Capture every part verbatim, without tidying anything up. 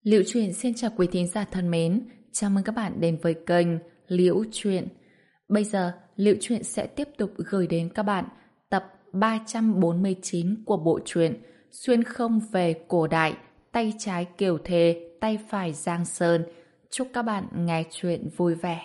Liễu Chuyện xin chào quý thính giả thân mến, chào mừng các bạn đến với kênh Liễu Chuyện. Bây giờ, Liễu Chuyện sẽ tiếp tục gửi đến các bạn tập ba trăm bốn mươi chín của bộ truyện Xuyên không về cổ đại, tay trái Kiều Thề, tay phải Giang Sơn. Chúc các bạn nghe chuyện vui vẻ.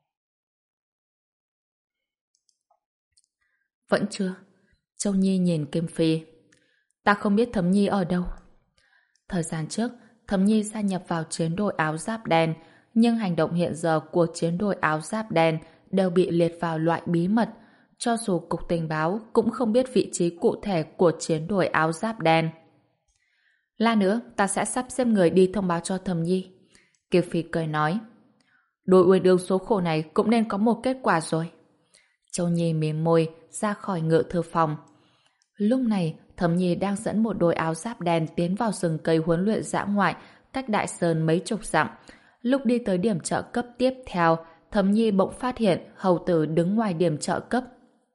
Vẫn chưa? Châu Nhi nhìn Kim Phi. Ta không biết Thấm Nhi ở đâu. Thời gian trước, Thấm Nhi gia nhập vào chiến đội áo giáp đen, nhưng hành động hiện giờ của chiến đội áo giáp đen đều bị liệt vào loại bí mật. Cho dù Cục Tình báo cũng không biết vị trí cụ thể của chiến đội áo giáp đen. Lát nữa, ta sẽ sắp xếp người đi thông báo cho Thấm Nhi. Kiều Phi cười nói. Đội uyên ương số khổ này cũng nên có một kết quả rồi. Châu Nhi mím môi ra khỏi ngự thư phòng. Lúc này, Thấm Nhi đang dẫn một đội áo giáp đen tiến vào rừng cây huấn luyện dã ngoại cách Đại Sơn mấy chục dặm. Lúc đi tới điểm trợ cấp tiếp theo, Thấm Nhi bỗng phát hiện hầu tử đứng ngoài điểm trợ cấp.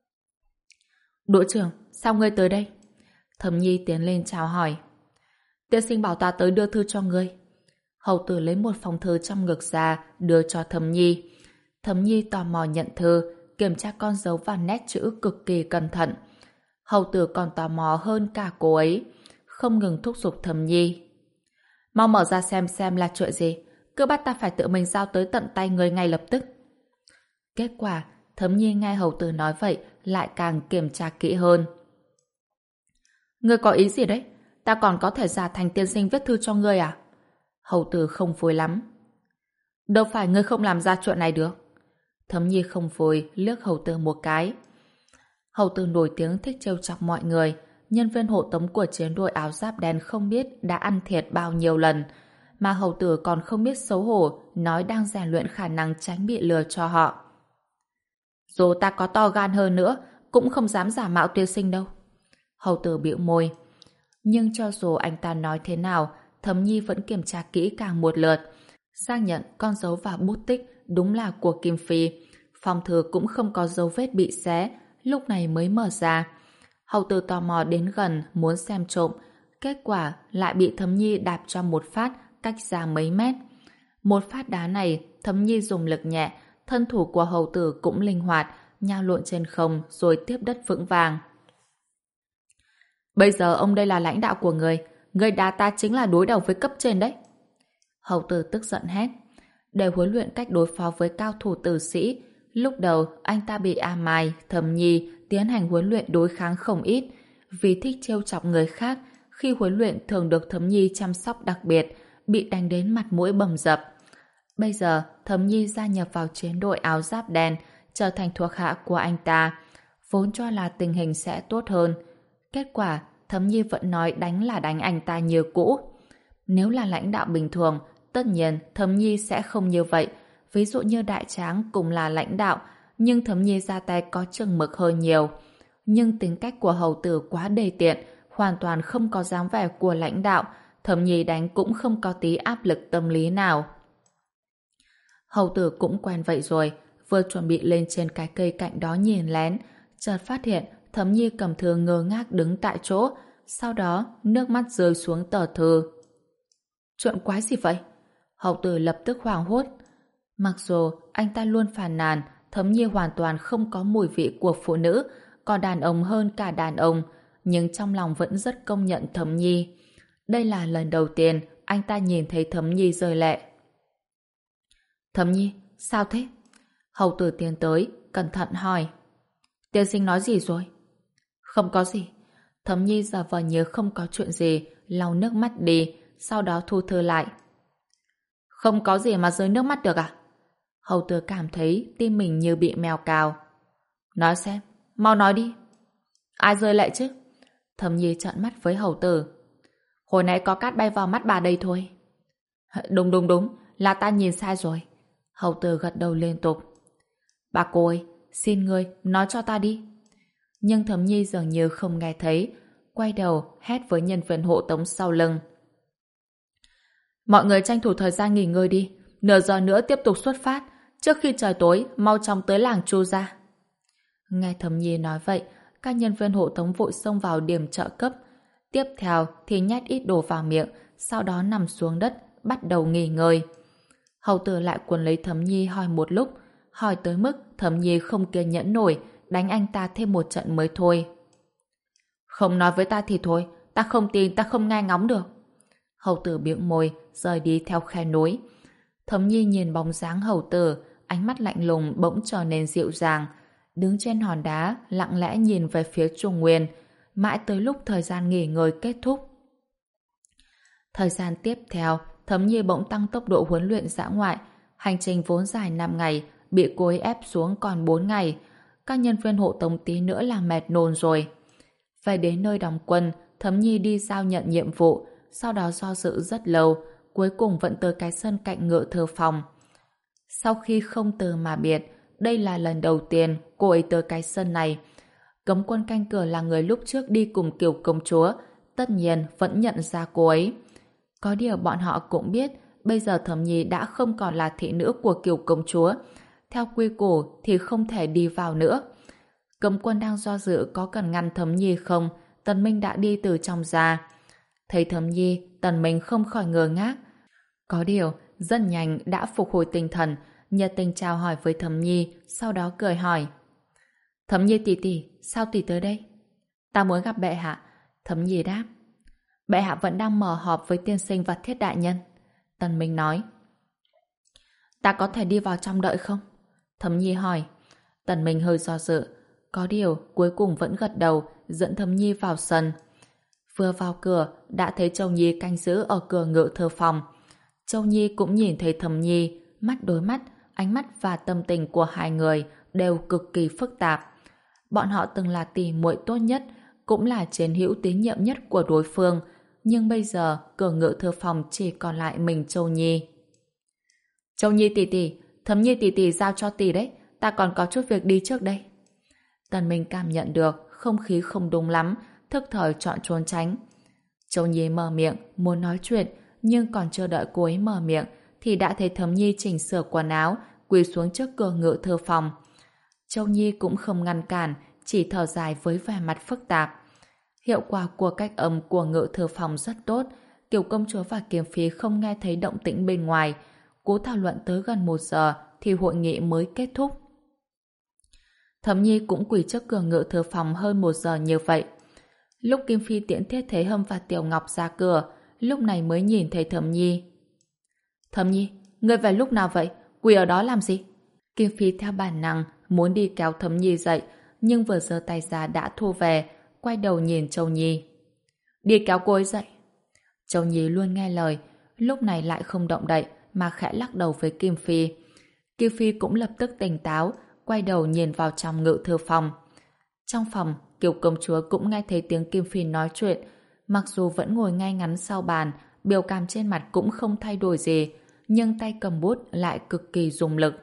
Đội trưởng, sao ngươi tới đây? Thấm Nhi tiến lên chào hỏi. Tiên sinh bảo ta tới đưa thư cho ngươi. Hầu tử lấy một phong thư trong ngực ra đưa cho Thấm Nhi. Thấm Nhi tò mò nhận thư, kiểm tra con dấu và nét chữ cực kỳ cẩn thận. Hầu tử còn tò mò hơn cả cô ấy, không ngừng thúc giục Thấm Nhi. Mau mở ra xem xem là chuyện gì, cứ bắt ta phải tự mình giao tới tận tay người ngay lập tức. Kết quả, Thấm Nhi nghe hầu tử nói vậy lại càng kiểm tra kỹ hơn. Ngươi có ý gì đấy? Ta còn có thể giả thành tiên sinh viết thư cho ngươi à? Hầu tử không vui lắm. Đâu phải ngươi không làm ra chuyện này được. Thấm Nhi không vui liếc hầu tử một cái. Hầu tử nổi tiếng thích trêu chọc mọi người, nhân viên hộ tống của chiến đội áo giáp đen không biết đã ăn thiệt bao nhiêu lần, mà hầu tử còn không biết xấu hổ nói đang rèn luyện khả năng tránh bị lừa cho họ. Dù ta có to gan hơn nữa, cũng không dám giả mạo tiên sinh đâu. Hầu tử bĩu môi. Nhưng cho dù anh ta nói thế nào, Thấm Nhi vẫn kiểm tra kỹ càng một lượt, xác nhận con dấu và bút tích đúng là của Kim Phi. Phong thư cũng không có dấu vết bị xé, lúc này mới mở ra. Hầu tử tò mò đến gần muốn xem trộm, kết quả lại bị Thấm Nhi đạp cho một phát cách ra mấy mét. Một phát đá này Thấm Nhi dùng lực nhẹ, thân thủ của hầu tử cũng linh hoạt, nhao lộn trên không rồi tiếp đất vững vàng. Bây giờ ông đây là lãnh đạo của người, người đá ta chính là đối đầu với cấp trên đấy. Hầu tử tức giận hét. Để huấn luyện cách đối phó với cao thủ tử sĩ, lúc đầu anh ta bị A Mai, Thấm Nhi tiến hành huấn luyện đối kháng không ít. Vì thích trêu chọc người khác, khi huấn luyện thường được Thấm Nhi chăm sóc đặc biệt, bị đánh đến mặt mũi bầm dập. Bây giờ Thấm Nhi gia nhập vào chiến đội áo giáp đen, trở thành thuộc hạ của anh ta, vốn cho là tình hình sẽ tốt hơn. Kết quả Thấm Nhi vẫn nói đánh là đánh anh ta như cũ. Nếu là lãnh đạo bình thường, tất nhiên Thấm Nhi sẽ không như vậy. Ví dụ như Đại Tráng cũng là lãnh đạo, nhưng Thấm Nhi ra tay có chừng mực hơn nhiều. Nhưng tính cách của hầu tử quá đề tiện, hoàn toàn không có dáng vẻ của lãnh đạo, Thấm Nhi đánh cũng không có tí áp lực tâm lý nào. Hầu tử cũng quen vậy rồi, vừa chuẩn bị lên trên cái cây cạnh đó nhìn lén, chợt phát hiện Thấm Nhi cầm thư ngơ ngác đứng tại chỗ, sau đó nước mắt rơi xuống tờ thư. Chuyện quái gì vậy? Hầu tử lập tức hoảng hốt. Mặc dù anh ta luôn phàn nàn Thấm Nhi hoàn toàn không có mùi vị của phụ nữ, còn đàn ông hơn cả đàn ông, nhưng trong lòng vẫn rất công nhận Thấm Nhi. Đây là lần đầu tiên anh ta nhìn thấy Thấm Nhi rơi lệ. Thấm Nhi, sao thế? Hầu tử tiến tới, cẩn thận hỏi. Tiên sinh nói gì rồi? Không có gì. Thấm Nhi giả vờ như không có chuyện gì, lau nước mắt đi, sau đó thu thư lại. Không có gì mà rơi nước mắt được à? Hầu tử cảm thấy tim mình như bị mèo cào. Nói xem, mau nói đi. Ai rơi lệ chứ? Thấm Nhi trợn mắt với hầu tử. Hồi nãy có cát bay vào mắt bà đây thôi. Đúng đúng đúng, là ta nhìn sai rồi. Hầu tử gật đầu liên tục. Bà cô ơi, xin ngươi, nói cho ta đi. Nhưng Thấm Nhi dường như không nghe thấy, quay đầu hét với nhân viên hộ tống sau lưng. Mọi người tranh thủ thời gian nghỉ ngơi đi, nửa giờ nữa tiếp tục xuất phát, trước khi trời tối mau chóng tới làng Chu gia. Nghe Thấm Nhi nói vậy, các nhân viên hộ tống vội xông vào điểm trợ cấp. Tiếp theo thì nhét ít đồ vào miệng, sau đó nằm xuống đất, bắt đầu nghỉ ngơi. Hầu tử lại quấn lấy Thẩm Nhi hỏi một lúc, hỏi tới mức Thẩm Nhi không kiên nhẫn nổi, đánh anh ta thêm một trận mới thôi. Không nói với ta thì thôi, ta không tin, ta không nghe ngóng được. Hầu tử bĩu môi, rời đi theo khe núi. Thẩm Nhi nhìn bóng dáng hầu tử, ánh mắt lạnh lùng bỗng trở nên dịu dàng, đứng trên hòn đá, lặng lẽ nhìn về phía Trung Nguyên, mãi tới lúc thời gian nghỉ ngơi kết thúc. Thời gian tiếp theo, Thẩm Nhi bỗng tăng tốc độ huấn luyện dã ngoại, hành trình vốn dài năm ngày, bị cô ấy ép xuống còn bốn ngày. Các nhân viên hộ tống tí nữa là mệt nôn rồi. Về đến nơi đóng quân, Thẩm Nhi đi giao nhận nhiệm vụ, sau đó do dự rất lâu, cuối cùng vẫn tới cái sân cạnh Ngự Thư Phòng. Sau khi không từ mà biệt, đây là lần đầu tiên cô ấy tới cái sân này. Cấm quân canh cửa là người lúc trước đi cùng Kiều công chúa, tất nhiên vẫn nhận ra cô ấy. Có điều bọn họ cũng biết, bây giờ Thẩm Nhi đã không còn là thị nữ của Kiều công chúa. Theo quy củ thì không thể đi vào nữa. Cấm quân đang do dự có cần ngăn Thẩm Nhi không, Tần Minh đã đi từ trong ra. Thấy Thẩm Nhi, Tần Minh không khỏi ngơ ngác. Có điều, rất nhanh đã phục hồi tinh thần, nhiệt tình chào hỏi với Thẩm Nhi, sau đó cười hỏi. Thẩm Nhi tỷ tỷ, sao tỷ tới đây? Ta muốn gặp bệ hạ. Thẩm Nhi đáp. Bệ hạ vẫn đang mở họp với tiên sinh và thiết đại nhân. Tần Minh nói. Ta có thể đi vào trong đợi không? Thẩm Nhi hỏi. Tần Minh hơi do dự. Có điều, cuối cùng vẫn gật đầu, dẫn Thẩm Nhi vào sân. Vừa vào cửa, đã thấy Châu Nhi canh giữ ở cửa Ngự Thư Phòng. Châu Nhi cũng nhìn thấy Thẩm Nhi, mắt đối mắt, ánh mắt và tâm tình của hai người đều cực kỳ phức tạp. Bọn họ từng là tỷ muội tốt nhất, cũng là chiến hữu tín nhiệm nhất của đối phương, nhưng bây giờ cửa Ngự Thư Phòng chỉ còn lại mình Châu Nhi. Châu Nhi tỷ tỷ, Thẩm Nhi tỷ tỷ giao cho tỷ đấy, ta còn có chút việc đi trước đây. Tần Minh cảm nhận được không khí không đúng lắm, thức thời chọn trốn tránh. Châu Nhi mở miệng muốn nói chuyện, nhưng còn chưa đợi cô ấy mở miệng thì đã thấy Thẩm Nhi chỉnh sửa quần áo, quỳ xuống trước cửa Ngự Thư Phòng. Châu Nhi cũng không ngăn cản, chỉ thở dài với vẻ mặt phức tạp. Hiệu quả của cách âm của Ngự Thư Phòng rất tốt, Kiều công chúa và Kiếm Phi không nghe thấy động tĩnh bên ngoài. Cố thảo luận tới gần một giờ thì hội nghị mới kết thúc. Thẩm Nhi cũng quỳ trước cửa Ngự Thư Phòng hơn một giờ như vậy. Lúc Kim Phi tiễn Thiết Thế Hâm và Tiểu Ngọc ra cửa, lúc này mới nhìn thấy Thẩm Nhi. Thẩm Nhi, ngươi về lúc nào vậy? Quỳ ở đó làm gì? Kim Phi theo bản năng muốn đi kéo Thẩm Nhi dậy, nhưng vừa giơ tay ra đã thu về, quay đầu nhìn Châu Nhi. Đi kéo cô ấy dậy. Châu Nhi luôn nghe lời, lúc này lại không động đậy mà khẽ lắc đầu với Kim Phi. Kim Phi cũng lập tức tỉnh táo, quay đầu nhìn vào trong Ngự Thư Phòng. Trong phòng, Kiều công chúa cũng nghe thấy tiếng Kim Phi nói chuyện, mặc dù vẫn ngồi ngay ngắn sau bàn, biểu cảm trên mặt cũng không thay đổi gì, nhưng tay cầm bút lại cực kỳ dùng lực.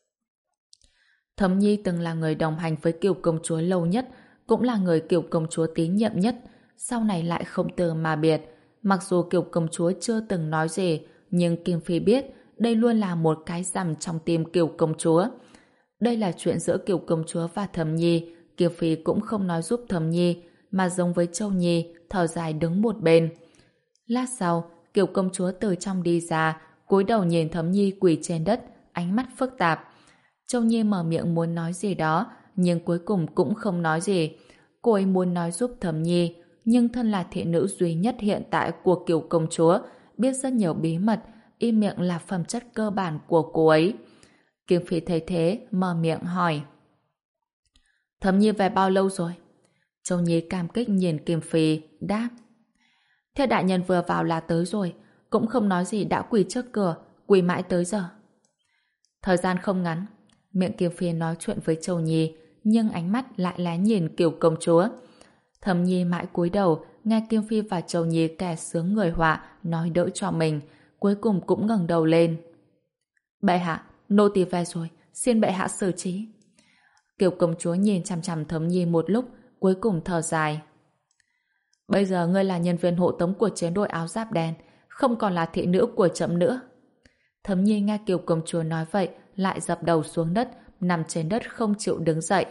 Thẩm Nhi từng là người đồng hành với Kiều công chúa lâu nhất, cũng là người Kiều công chúa tín nhiệm nhất, sau này lại không từ mà biệt. Mặc dù Kiều công chúa chưa từng nói gì, nhưng Kim Phi biết đây luôn là một cái rằm trong tim Kiều công chúa. Đây là chuyện giữa Kiều công chúa và Thẩm Nhi, Kiều Phi cũng không nói giúp Thẩm Nhi, mà giống với Châu Nhi, thở dài đứng một bên. Lát sau, Kiều công chúa từ trong đi ra, cúi đầu nhìn Thẩm Nhi quỳ trên đất, ánh mắt phức tạp. Châu Nhi mở miệng muốn nói gì đó, nhưng cuối cùng cũng không nói gì. Cô ấy muốn nói giúp Thẩm Nhi, nhưng thân là thị nữ duy nhất hiện tại của Kiều công chúa, biết rất nhiều bí mật, im miệng là phẩm chất cơ bản của cô ấy. Kim Phi thấy thế, mở miệng hỏi. Thẩm Nhi về bao lâu rồi? Châu Nhi cảm kích nhìn Kim Phi, đáp. Thế đại nhân vừa vào là tới rồi, cũng không nói gì đã quỳ trước cửa, quỳ mãi tới giờ. Thời gian không ngắn, miệng Kim Phi nói chuyện với Châu Nhi, nhưng ánh mắt lại lé nhìn Kiều công chúa. Thẩm Nhi mãi cúi đầu, nghe Kim Phi và Châu Nhi kẻ sướng người họa nói đỡ cho mình, cuối cùng cũng ngẩng đầu lên. Bệ hạ, nô tỳ về rồi, xin bệ hạ xử trí. Kiều công chúa nhìn chằm chằm Thẩm Nhi một lúc, cuối cùng thở dài. Bây giờ ngươi là nhân viên hộ tống của chiến đội áo giáp đen, không còn là thị nữ của trẫm nữa. Thẩm Nhi nghe Kiều công chúa nói vậy, lại dập đầu xuống đất, nằm trên đất không chịu đứng dậy.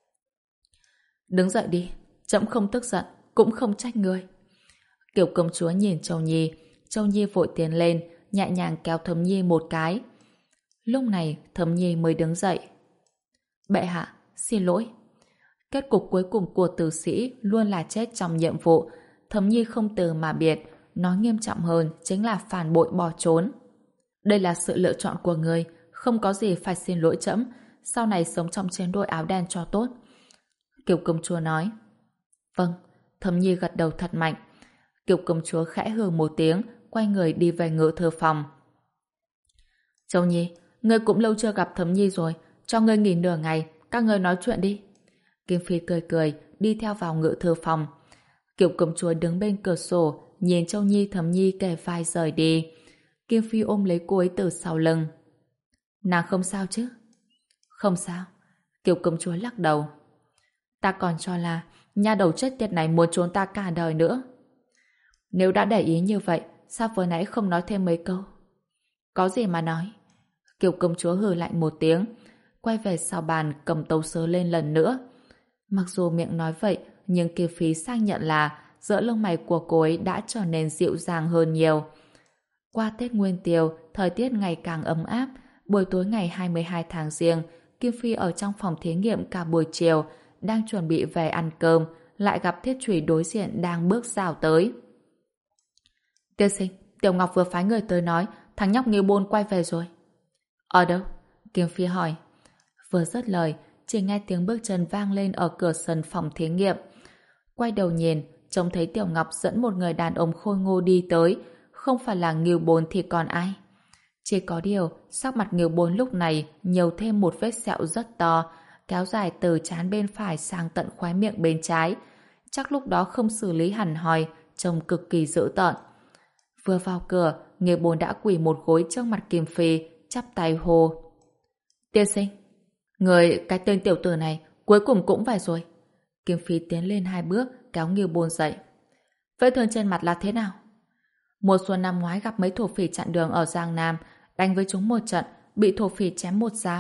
Đứng dậy đi, trẫm không tức giận, cũng không trách ngươi. Kiều công chúa nhìn Châu Nhi, Châu Nhi vội tiến lên, nhẹ nhàng kéo Thẩm Nhi một cái. Lúc này Thẩm Nhi mới đứng dậy. Bệ hạ, xin lỗi. Kết cục cuối cùng của tử sĩ luôn là chết trong nhiệm vụ. Thẩm Nhi không từ mà biệt, nói nghiêm trọng hơn chính là phản bội bỏ trốn. Đây là sự lựa chọn của người, không có gì phải xin lỗi trẫm, sau này sống trong chiến đội áo đen cho tốt. Kiều công chúa nói. Vâng, Thẩm Nhi gật đầu thật mạnh. Kiều công chúa khẽ hừ một tiếng, quay người đi về ngự thư phòng. Châu Nhi, ngươi cũng lâu chưa gặp Thẩm Nhi rồi, cho ngươi nghỉ nửa ngày, các ngươi nói chuyện đi. Kim Phi cười cười, đi theo vào ngự thư phòng. Kiều công chúa đứng bên cửa sổ, nhìn Châu Nhi Thẩm Nhi kề vai rời đi. Kim Phi ôm lấy cô ấy từ sau lưng. Nàng không sao chứ? Không sao. Kiều công chúa lắc đầu. Ta còn cho là nha đầu chết tiệt này muốn trốn ta cả đời nữa. Nếu đã để ý như vậy, sao vừa nãy không nói thêm mấy câu? Có gì mà nói? Kiều công chúa hừ lạnh một tiếng, quay về sau bàn cầm tấu sớ lên lần nữa. Mặc dù miệng nói vậy, nhưng Kim Phi xác nhận là giữa lông mày của cô ấy đã trở nên dịu dàng hơn nhiều. Qua Tết Nguyên Tiêu, thời tiết ngày càng ấm áp. Buổi tối ngày hai mươi hai tháng Giêng, Kim Phi ở trong phòng thí nghiệm cả buổi chiều, đang chuẩn bị về ăn cơm, lại gặp Thiết Chủy đối diện đang bước rào tới. Tiên sinh, Tiểu Ngọc vừa phái người tới nói thằng nhóc Nghiêu Bôn quay về rồi. Ở đâu? Kim Phi hỏi. Vừa dứt lời, chỉ nghe tiếng bước chân vang lên ở cửa sân phòng thí nghiệm. Quay đầu nhìn, trông thấy Tiểu Ngọc dẫn một người đàn ông khôi ngô đi tới, không phải là Nghiêu Bôn thì còn ai. Chỉ có điều, sắc mặt Nghiêu Bôn lúc này nhiều thêm một vết sẹo rất to, kéo dài từ trán bên phải sang tận khóe miệng bên trái. Chắc lúc đó không xử lý hẳn hoi, trông cực kỳ dữ tợn. Vừa vào cửa, Nghiêu Bôn đã quỳ một gối trước mặt Kim Phi, chắp tay hô. Tiên sinh, người cái tên tiểu tử này cuối cùng cũng về rồi. Kim Phi tiến lên hai bước, kéo Nghiêu Bôn dậy. Vết thương trên mặt là thế nào? Mùa xuân năm ngoái gặp mấy thổ phỉ chặn đường ở Giang Nam, đánh với chúng một trận, bị thổ phỉ chém một dao.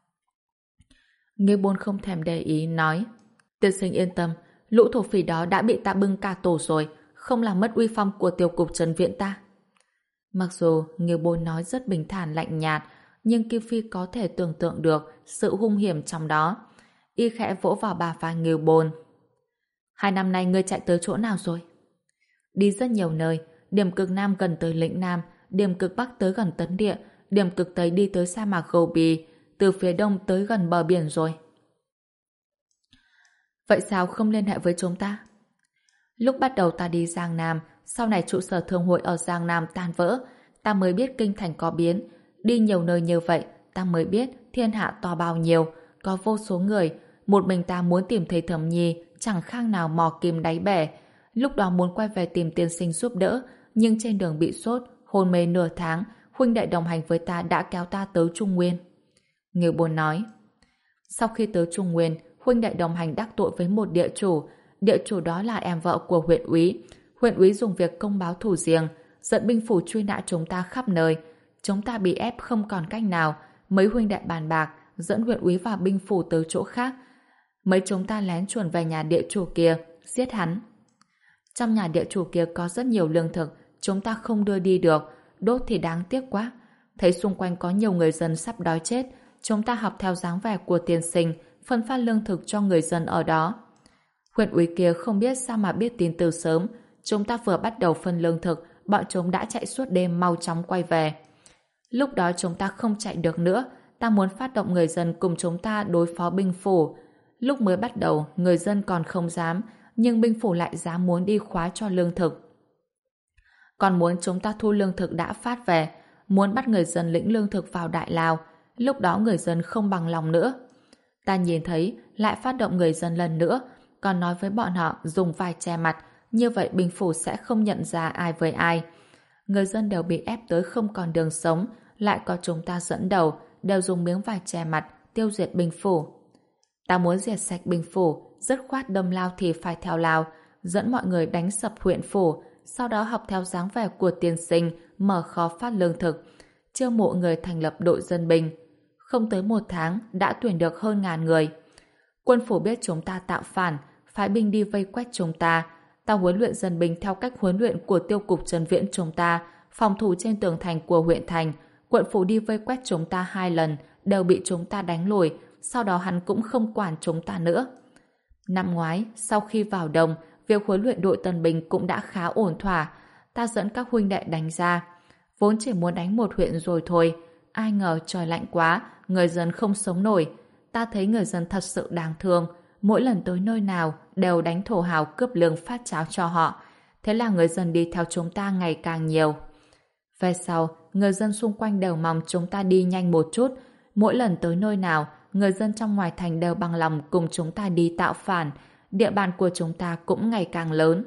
Nghiêu Bôn không thèm để ý, nói. Tiên sinh yên tâm, lũ thổ phỉ đó đã bị ta bưng cả tổ rồi, không làm mất uy phong của tiểu cục trần viện ta. Mặc dù Nghiêu Bôn nói rất bình thản lạnh nhạt, nhưng Kim Phi có thể tưởng tượng được sự hung hiểm trong đó. Y khẽ vỗ vào bà vai Nghiêu Bôn. Hai năm nay ngươi chạy tới chỗ nào rồi? Đi rất nhiều nơi, điểm cực Nam gần tới lĩnh Nam, điểm cực Bắc tới gần Tấn Địa, điểm cực Tây đi tới sa mạc Gobi, từ phía đông tới gần bờ biển rồi. Vậy sao không liên hệ với chúng ta? Lúc bắt đầu ta đi Giang Nam, sau này trụ sở thương hội ở Giang Nam tan vỡ, ta mới biết kinh thành có biến. Đi nhiều nơi như vậy, ta mới biết thiên hạ to bao nhiêu, có vô số người. Một mình ta muốn tìm thấy Thẩm Nhi, chẳng khác nào mò kim đáy bể. Lúc đó muốn quay về tìm tiên sinh giúp đỡ, nhưng trên đường bị sốt, hôn mê nửa tháng, huynh đệ đồng hành với ta đã kéo ta tới Trung Nguyên. Nghiêu Bôn nói. Sau khi tới Trung Nguyên, huynh đệ đồng hành đắc tội với một địa chủ. Địa chủ đó là em vợ của huyện úy. Huyện úy dùng việc công báo thù riêng, dẫn binh phủ truy nã chúng ta khắp nơi. Chúng ta bị ép không còn cách nào. Mấy huynh đệ bàn bạc, dẫn huyện úy và binh phủ tới chỗ khác. Mấy chúng ta lén chuồn về nhà địa chủ kia, giết hắn. Trong nhà địa chủ kia có rất nhiều lương thực, chúng ta không đưa đi được, đốt thì đáng tiếc quá. Thấy xung quanh có nhiều người dân sắp đói chết, chúng ta học theo dáng vẻ của tiên sinh, phân phát lương thực cho người dân ở đó. Huyện úy kia không biết sao mà biết tin từ sớm, chúng ta vừa bắt đầu phân lương thực, bọn chúng đã chạy suốt đêm mau chóng quay về. Lúc đó chúng ta không chạy được nữa, ta muốn phát động người dân cùng chúng ta đối phó binh phủ. Lúc mới bắt đầu, người dân còn không dám, nhưng binh phủ lại dám muốn đi khóa cho lương thực. Còn muốn chúng ta thu lương thực đã phát về, muốn bắt người dân lĩnh lương thực vào Đại Lao. Lúc đó người dân không bằng lòng nữa. Ta nhìn thấy, lại phát động người dân lần nữa, còn nói với bọn họ dùng vai che mặt, như vậy binh phủ sẽ không nhận ra ai với ai. Người dân đều bị ép tới không còn đường sống, lại có chúng ta dẫn đầu, đều dùng miếng vải che mặt, tiêu diệt binh phủ. Ta muốn diệt sạch binh phủ, dứt khoát đâm lao thì phải theo lao, dẫn mọi người đánh sập huyện phủ, sau đó học theo dáng vẻ của tiên sinh, mở kho phát lương thực, chiêu mộ người thành lập đội dân binh. Không tới một tháng đã tuyển được hơn ngàn người. Quân phủ biết chúng ta tạo phản, phái binh đi vây quét chúng ta. Ta huấn luyện dân binh theo cách huấn luyện của tiêu cục Trần Viễn chúng ta, phòng thủ trên tường thành của huyện thành, quận phủ đi vây quét chúng ta hai lần, đều bị chúng ta đánh lùi, sau đó hắn cũng không quản chúng ta nữa. Năm ngoái, sau khi vào đồng, việc huấn luyện đội tân binh cũng đã khá ổn thỏa. Ta dẫn các huynh đệ đánh ra. Vốn chỉ muốn đánh một huyện rồi thôi. Ai ngờ trời lạnh quá, người dân không sống nổi. Ta thấy người dân thật sự đáng thương. Mỗi lần tới nơi nào, đều đánh thổ hào cướp lương phát cháo cho họ. Thế là người dân đi theo chúng ta ngày càng nhiều. Về sau, người dân xung quanh đều mong chúng ta đi nhanh một chút. Mỗi lần tới nơi nào, người dân trong ngoài thành đều bằng lòng cùng chúng ta đi tạo phản. Địa bàn của chúng ta cũng ngày càng lớn.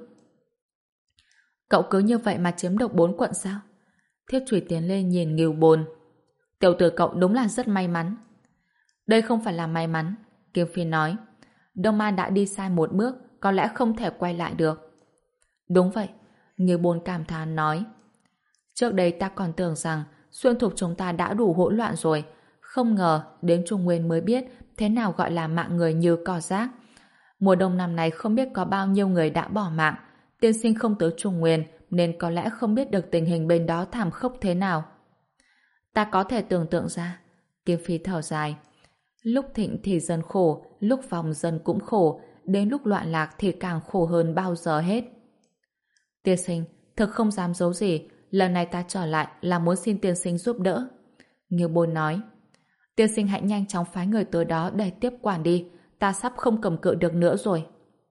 Cậu cứ như vậy mà chiếm được bốn quận sao? Thiết Chủy tiến lên nhìn Ngưu Bôn. Tiểu tử cậu đúng là rất may mắn. Đây không phải là may mắn, Kim Phi nói. Đông Man đã đi sai một bước, có lẽ không thể quay lại được. Đúng vậy, Ngưu Bôn cảm thán nói. Trước đây ta còn tưởng rằng xuyên thục chúng ta đã đủ hỗn loạn rồi. Không ngờ đến Trung Nguyên mới biết thế nào gọi là mạng người như cỏ rác. Mùa đông năm nay không biết có bao nhiêu người đã bỏ mạng. Tiên sinh không tới Trung Nguyên nên có lẽ không biết được tình hình bên đó thảm khốc thế nào. Ta có thể tưởng tượng ra. Kim Phi thở dài. Lúc thịnh thì dân khổ, lúc vòng dân cũng khổ, đến lúc loạn lạc thì càng khổ hơn bao giờ hết. Tiên sinh, thực không dám giấu gì, lần này ta trở lại là muốn xin tiên sinh giúp đỡ. Ngưu Bôn nói. Tiên sinh hãy nhanh chóng phái người tới đó để tiếp quản đi, ta sắp không cầm cự được nữa rồi.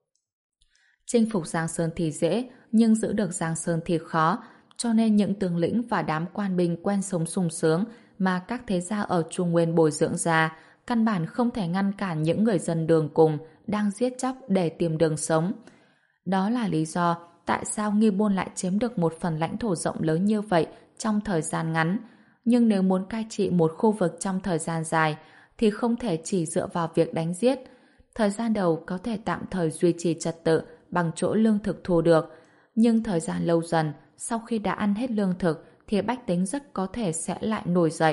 Chinh phục Giang Sơn thì dễ, nhưng giữ được Giang Sơn thì khó, cho nên những tướng lĩnh và đám quan binh quen sống sung sướng mà các thế gia ở Trung Nguyên bồi dưỡng ra, căn bản không thể ngăn cản những người dân đường cùng đang giết chóc để tìm đường sống. Đó là lý do tại sao Ngưu Bôn lại chiếm được một phần lãnh thổ rộng lớn như vậy trong thời gian ngắn. Nhưng nếu muốn cai trị một khu vực trong thời gian dài thì không thể chỉ dựa vào việc đánh giết. Thời gian đầu có thể tạm thời duy trì trật tự bằng chỗ lương thực thu được, nhưng thời gian lâu dần, sau khi đã ăn hết lương thực thì bách tính rất có thể sẽ lại nổi dậy.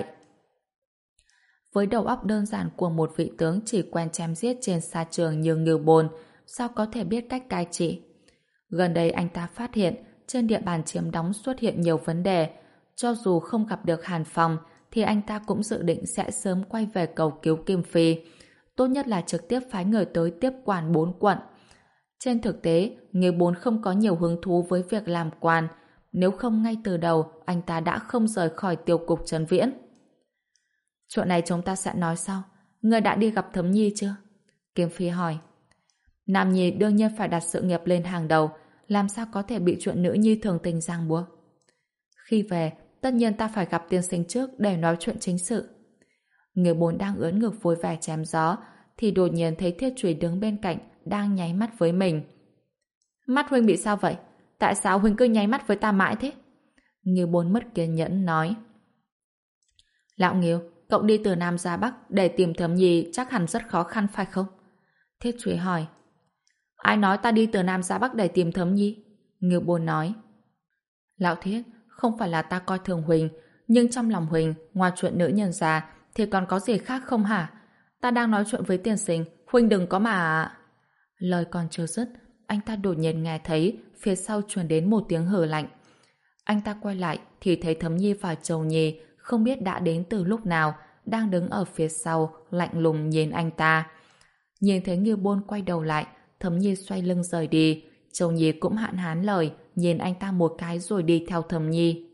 Với đầu óc đơn giản của một vị tướng chỉ quen chém giết trên sa trường như Ngưu Bôn, sao có thể biết cách cai trị? Gần đây anh ta phát hiện trên địa bàn chiếm đóng xuất hiện nhiều vấn đề. Cho dù không gặp được Hàn Phong thì anh ta cũng dự định sẽ sớm quay về cầu cứu Kim Phi. Tốt nhất là trực tiếp phái người tới tiếp quản bốn quận. Trên thực tế, Ngưu Bôn không có nhiều hứng thú với việc làm quan. Nếu không ngay từ đầu, anh ta đã không rời khỏi tiêu cục Trấn Viễn. Chuyện này chúng ta sẽ nói sau. Ngươi đã đi gặp Thấm Nhi chưa? Kim Phi hỏi. Nam Nhi đương nhiên phải đặt sự nghiệp lên hàng đầu, làm sao có thể bị chuyện nữ nhi thường tình ràng buộc. Khi về, tất nhiên ta phải gặp tiên sinh trước để nói chuyện chính sự. Người bốn đang ướn ngực vui vẻ chém gió, thì đột nhiên thấy Thiết Chủy đứng bên cạnh đang nháy mắt với mình. Mắt huynh bị sao vậy? Tại sao huynh cứ nháy mắt với ta mãi thế? Ngưu Bôn mất kiên nhẫn nói. Lão Ngưu, cậu đi từ Nam ra Bắc để tìm Thấm Nhi chắc hẳn rất khó khăn phải không? Thiết Chủy hỏi. Ai nói ta đi từ Nam ra Bắc để tìm Thấm Nhi? Ngưu Bôn nói. Lão Thiết, không phải là ta coi thường Huỳnh, nhưng trong lòng Huỳnh, ngoài chuyện nữ nhân già, thì còn có gì khác không hả? Ta đang nói chuyện với tiên sinh, Huỳnh đừng có mà... Lời còn chưa dứt, anh ta đột nhiên nghe thấy phía sau truyền đến một tiếng hừ lạnh. Anh ta quay lại thì thấy Thấm Nhi và Châu Nhi không biết đã đến từ lúc nào, đang đứng ở phía sau, lạnh lùng nhìn anh ta. Nhìn thấy Ngưu Bôn quay đầu lại, Thấm Nhi xoay lưng rời đi. Châu Nhi cũng hạn hán lời, nhìn anh ta một cái rồi đi theo Thấm Nhi.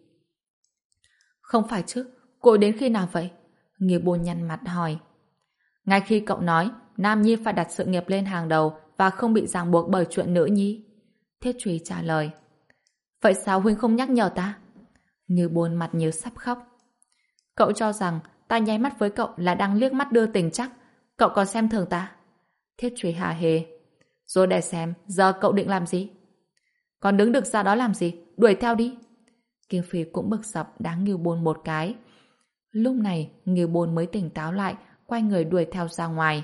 Không phải chứ, cô đến khi nào vậy? Ngưu Bôn nhăn mặt hỏi. Ngay khi cậu nói, Nam Nhi phải đặt sự nghiệp lên hàng đầu và không bị ràng buộc bởi chuyện nữ nhi. Thiết Chủy trả lời. Vậy sao huynh không nhắc nhở ta? Ngưu Bôn mặt như sắp khóc. Cậu cho rằng ta nháy mắt với cậu là đang liếc mắt đưa tình chắc. Cậu còn xem thường ta? Thiết Chủy hả hề. Rồi để xem, giờ cậu định làm gì? Còn đứng được ra đó làm gì? Đuổi theo đi. Kim Phi cũng bực dọc đá Ngưu Bôn một cái. Lúc này, Ngưu Bôn mới tỉnh táo lại, quay người đuổi theo ra ngoài.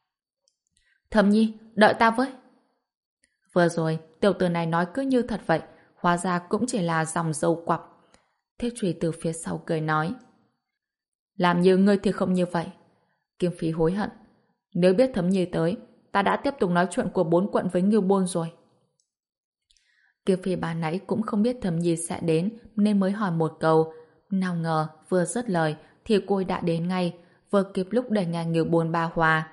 Thấm Nhi, đợi ta với. Vừa rồi, tiểu tử này nói cứ như thật vậy, hóa ra cũng chỉ là dòng dâu quặp. Thiết Chủy từ phía sau cười nói. Làm như ngươi thì không như vậy. Kim Phi hối hận. Nếu biết Thấm Nhi tới, ta đã tiếp tục nói chuyện của bốn quận với Ngưu Bôn rồi. Kiều Phi ban nãy cũng không biết Thẩm Nhi sẽ đến nên mới hỏi một câu. Nào ngờ vừa dứt lời thì cô ấy đã đến ngay, vừa kịp lúc đẩy ngang Nghiêu Bôn ba hoa.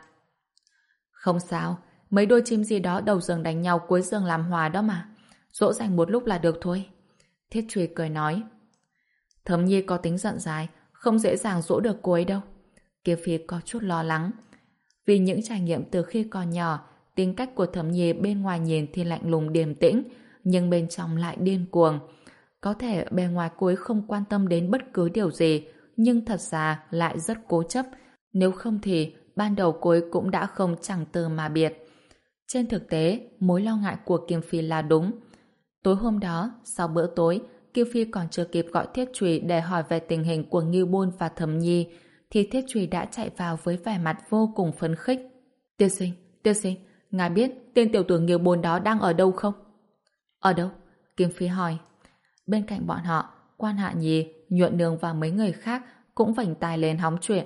Không sao, mấy đôi chim gì đó đầu giường đánh nhau cuối giường làm hòa đó mà. Dỗ dành một lúc là được thôi. Thiết Truy cười nói. Thẩm Nhi có tính giận dài, không dễ dàng dỗ được cô ấy đâu. Kiều Phi có chút lo lắng. Vì những trải nghiệm từ khi còn nhỏ, tính cách của Thẩm Nhi bên ngoài nhìn thì lạnh lùng điềm tĩnh, nhưng bên trong lại điên cuồng. Có thể bề ngoài cô ấy không quan tâm đến bất cứ điều gì, nhưng thật ra lại rất cố chấp. Nếu không thì ban đầu cô ấy cũng đã không chẳng từ mà biệt. Trên thực tế, mối lo ngại của Kiều Phi là đúng. Tối hôm đó, sau bữa tối, Kiều Phi còn chưa kịp gọi Thiết Trùy để hỏi về tình hình của Nghiêu Bôn và Thẩm Nhi, thì Thiết Trùy đã chạy vào với vẻ mặt vô cùng phấn khích. Tiên sinh, tiên sinh, ngài biết tên tiểu tử Nghiêu Bôn đó đang ở đâu không? Ở đâu? Kiều Phi hỏi. Bên cạnh bọn họ, Quan Hạ Nhi, Nhuận Nương và mấy người khác cũng vểnh tai lên hóng chuyện.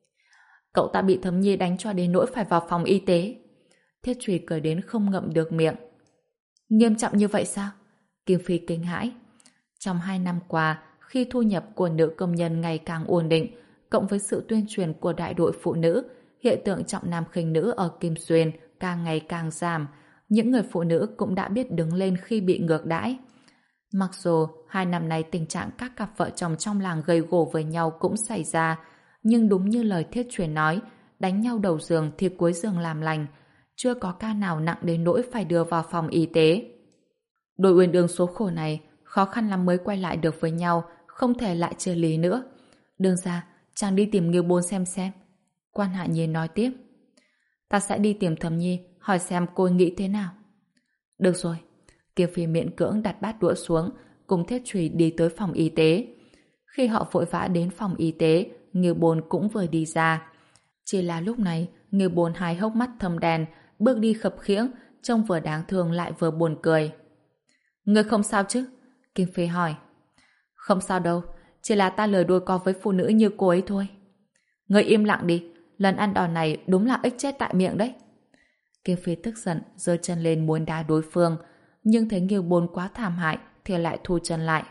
Cậu ta bị Thẩm Nhi đánh cho đến nỗi phải vào phòng y tế. Thiết Trùy cười đến không ngậm được miệng. Nghiêm trọng như vậy sao? Kiều Phi kinh hãi. Trong hai năm qua, khi thu nhập của nữ công nhân ngày càng ổn định, cộng với sự tuyên truyền của đại đội phụ nữ, hiện tượng trọng nam khinh nữ ở Kim Xuyên càng ngày càng giảm. Những người phụ nữ cũng đã biết đứng lên khi bị ngược đãi. Mặc dù hai năm nay tình trạng các cặp vợ chồng trong làng gây gổ với nhau cũng xảy ra, nhưng đúng như lời Thiết Truyền nói, đánh nhau đầu giường thì cuối giường làm lành, chưa có ca nào nặng đến nỗi phải đưa vào phòng y tế. Đôi uyên ương số khổ này khó khăn lắm mới quay lại được với nhau, không thể lại chia lý nữa. Đương ra, chàng đi tìm Nghiêu Bôn xem xem. Quan Hạ Nhi nói tiếp. Ta sẽ đi tìm Thẩm Nhi, hỏi xem cô nghĩ thế nào. Được rồi. Kiều Phi miễn cưỡng đặt bát đũa xuống, cùng Thiết Trùy đi tới phòng y tế. Khi họ vội vã đến phòng y tế, Nghiêu Bôn cũng vừa đi ra. Chỉ là lúc này, Nghiêu Bôn hai hốc mắt thâm đen, bước đi khập khiễng, trông vừa đáng thương lại vừa buồn cười. Ngươi không sao chứ? Kim Phi hỏi. Không sao đâu, chỉ là ta lười đôi co với phụ nữ như cô ấy thôi. Ngươi im lặng đi, lần ăn đòn này đúng là ích chết tại miệng đấy. Kim Phi tức giận, giơ chân lên muốn đá đối phương, nhưng thấy Nghiêu Bôn quá thảm hại thì lại thu chân lại.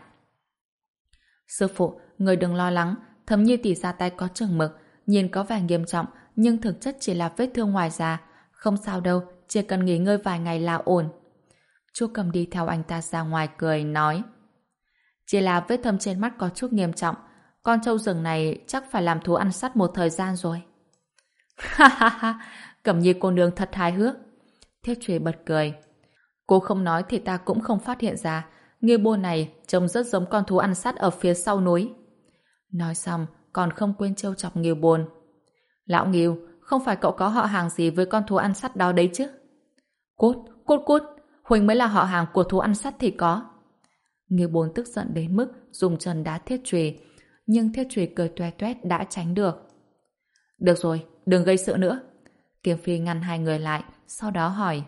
Sư phụ, người đừng lo lắng, Thẩm Nhi tỷ ra tay có chừng mực, nhìn có vẻ nghiêm trọng, nhưng thực chất chỉ là vết thương ngoài da. Không sao đâu, chỉ cần nghỉ ngơi vài ngày là ổn. Chu Cầm đi theo anh ta ra ngoài cười, nói. Chỉ là vết thâm trên mắt có chút nghiêm trọng, con trâu rừng này chắc phải làm thú ăn sắt một thời gian rồi. Ha ha ha, Cẩm Nhi cô nương thật hài hước. Thiết Truy bật cười. Cô không nói thì ta cũng không phát hiện ra, Nghiêu Bôn này trông rất giống con thú ăn sắt ở phía sau núi. Nói xong, còn không quên trêu chọc Nghiêu Bôn. Lão Nghiêu, không phải cậu có họ hàng gì với con thú ăn sắt đó đấy chứ? Cút, cút cút, Huỳnh mới là họ hàng của thú ăn sắt thì có. Nghiêu Bôn tức giận đến mức dùng chân đá Thiết Truy, nhưng Thiết Truy cười toe toét đã tránh được. Được rồi, đừng gây sự nữa. Kiếm Phi ngăn hai người lại, sau đó hỏi.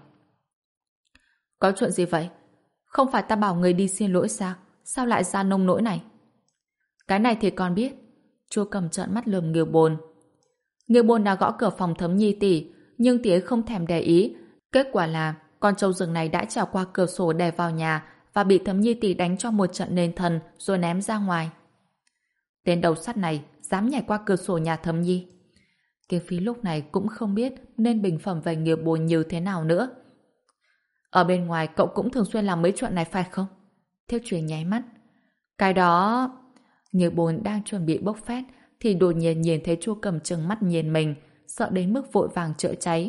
Có chuyện gì vậy? Không phải ta bảo người đi xin lỗi sao? Sao lại ra nông nỗi này? Cái này thì con biết. Chu Cầm trợn mắt lườm Nghiêu Bôn. Nghiêu Bôn đã gõ cửa phòng Thẩm Nhi tỷ, nhưng tỷ ấy không thèm để ý. Kết quả là con trâu rừng này đã trèo qua cửa sổ đè vào nhà và bị Thẩm Nhi tỷ đánh cho một trận nền thần rồi ném ra ngoài. Tên đầu sắt này dám nhảy qua cửa sổ nhà Thẩm Nhi. Kiều Phi lúc này cũng không biết nên bình phẩm về Nghiêu Bôn như thế nào nữa. Ở bên ngoài cậu cũng thường xuyên làm mấy chuyện này phải không? Thiết Truy nháy mắt. Cái đó... Nghiêu Bôn đang chuẩn bị bốc phét thì đột nhiên nhìn thấy Chu Cầm trừng mắt nhìn mình, sợ đến mức vội vàng chữa cháy.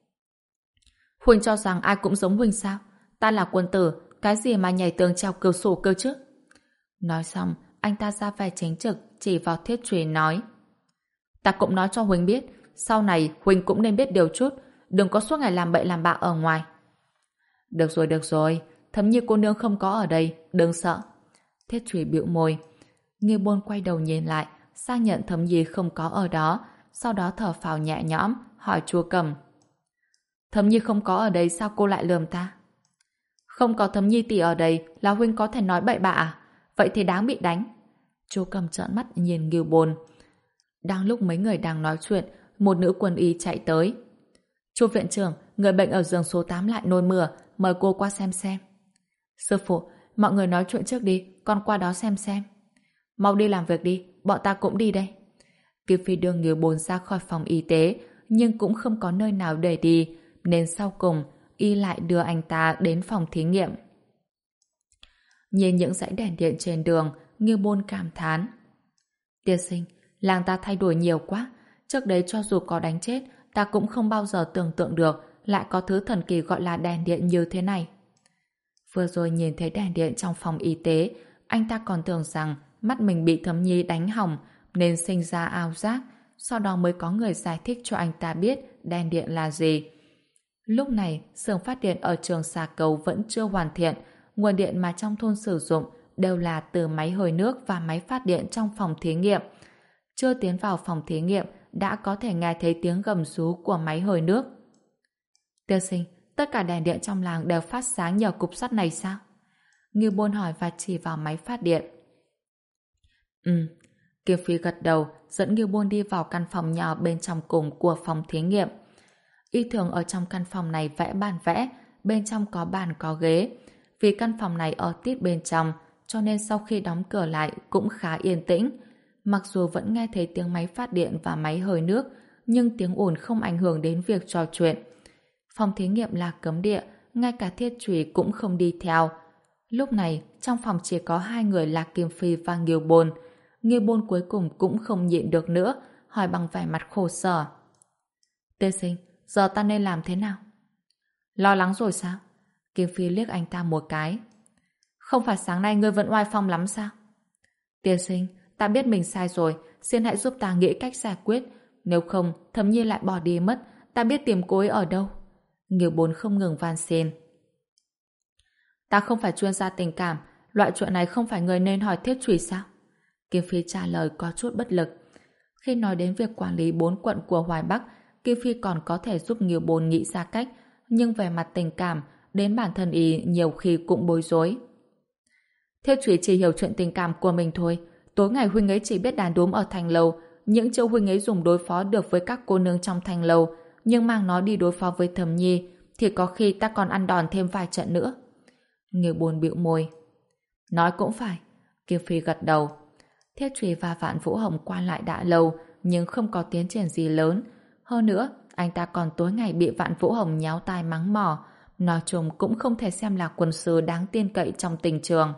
Huỳnh cho rằng ai cũng giống Huỳnh sao? Ta là quân tử, cái gì mà nhảy tường treo cửa sổ cơ chứ? Nói xong, anh ta ra vẻ chính trực, chỉ vào Thiết Truy nói. Ta cũng nói cho Huỳnh biết, sau này Huỳnh cũng nên biết điều chút, đừng có suốt ngày làm bậy làm bạ ở ngoài. Được rồi, được rồi, Thẩm Nhi cô nương không có ở đây, đừng sợ. Thiết Truy bĩu môi. Nghiêu Bôn quay đầu nhìn lại, xác nhận Thẩm Nhi không có ở đó, sau đó thở phào nhẹ nhõm, hỏi Chu Cầm. Thẩm Nhi không có ở đây sao cô lại lườm ta? Không có Thẩm Nhi tỷ ở đây là Huynh có thể nói bậy bạ à? Vậy thì đáng bị đánh. Chu Cầm trợn mắt nhìn Nghiêu Bôn. Đang lúc mấy người đang nói chuyện, một nữ quân y chạy tới. Chu viện trưởng, người bệnh ở giường số tám lại nôn mửa, mời cô qua xem xem. Sư phụ, mọi người nói chuyện trước đi, con qua đó xem xem. Mau đi làm việc đi, bọn ta cũng đi đây. Kiều Phi đưa Nghiêu Bồn ra khỏi phòng y tế, nhưng cũng không có nơi nào để đi, nên sau cùng, y lại đưa anh ta đến phòng thí nghiệm. Nhìn những dãy đèn điện trên đường, Nghiêu Bồn cảm thán. Tiên sinh, làng ta thay đổi nhiều quá. Trước đấy cho dù có đánh chết, ta cũng không bao giờ tưởng tượng được lại có thứ thần kỳ gọi là đèn điện như thế này. Vừa rồi nhìn thấy đèn điện trong phòng y tế, anh ta còn tưởng rằng mắt mình bị Thẩm Nhi đánh hỏng nên sinh ra ảo giác, sau đó mới có người giải thích cho anh ta biết đèn điện là gì. Lúc này, xưởng phát điện ở trường Xà Cầu vẫn chưa hoàn thiện, nguồn điện mà trong thôn sử dụng đều là từ máy hơi nước và máy phát điện trong phòng thí nghiệm. Chưa tiến vào phòng thí nghiệm đã có thể nghe thấy tiếng gầm rú của máy hơi nước. Tiên sinh, tất cả đèn điện trong làng đều phát sáng nhờ cục sắt này sao? Ngưu Bôn hỏi và chỉ vào máy phát điện. Ừ, Kiều Phi gật đầu, dẫn Ngưu Bôn đi vào căn phòng nhỏ bên trong cùng của phòng thí nghiệm. Y thường ở trong căn phòng này vẽ bàn vẽ, bên trong có bàn có ghế. Vì căn phòng này ở tít bên trong, cho nên sau khi đóng cửa lại cũng khá yên tĩnh. Mặc dù vẫn nghe thấy tiếng máy phát điện và máy hơi nước, nhưng tiếng ồn không ảnh hưởng đến việc trò chuyện. Phòng thí nghiệm là cấm địa, ngay cả thiết chùy cũng không đi theo. Lúc này, trong phòng chỉ có hai người là Kim Phi và Nghiêu Bôn. Nghiêu Bôn cuối cùng cũng không nhịn được nữa, hỏi bằng vẻ mặt khổ sở. Tiên sinh, giờ ta nên làm thế nào? Lo lắng rồi sao? Kim Phi liếc anh ta một cái. Không phải sáng nay ngươi vẫn oai phong lắm sao? Tiên sinh, ta biết mình sai rồi, xin hãy giúp ta nghĩ cách giải quyết. Nếu không, Thẩm Nhi lại bỏ đi mất, ta biết tìm cô ấy ở đâu. Nghiêu Bôn không ngừng van xin. Ta không phải chuyên gia tình cảm, loại chuyện này không phải người nên hỏi thiết chùy sao? Kim Phi trả lời có chút bất lực. Khi nói đến việc quản lý bốn quận của Hoài Bắc, Kim Phi còn có thể giúp Nghiêu Bôn nghĩ ra cách, nhưng về mặt tình cảm, đến bản thân y nhiều khi cũng bối rối. Thiết chùy chỉ hiểu chuyện tình cảm của mình thôi. Tối ngày huynh ấy chỉ biết đàn đúm ở thành lầu, những chiêu huynh ấy dùng đối phó được với các cô nương trong thành lầu, nhưng mang nó đi đối phó với Thẩm Nhi thì có khi ta còn ăn đòn thêm vài trận nữa. Nghiêu Bôn bĩu môi. Nói cũng phải. Kim Phi gật đầu. Thiết chùy và Vạn Vũ Hồng quan lại đã lâu nhưng không có tiến triển gì lớn. Hơn nữa, anh ta còn tối ngày bị Vạn Vũ Hồng nháo tai mắng mỏ. Nói chung cũng không thể xem là quân sư đáng tin cậy trong tình trường.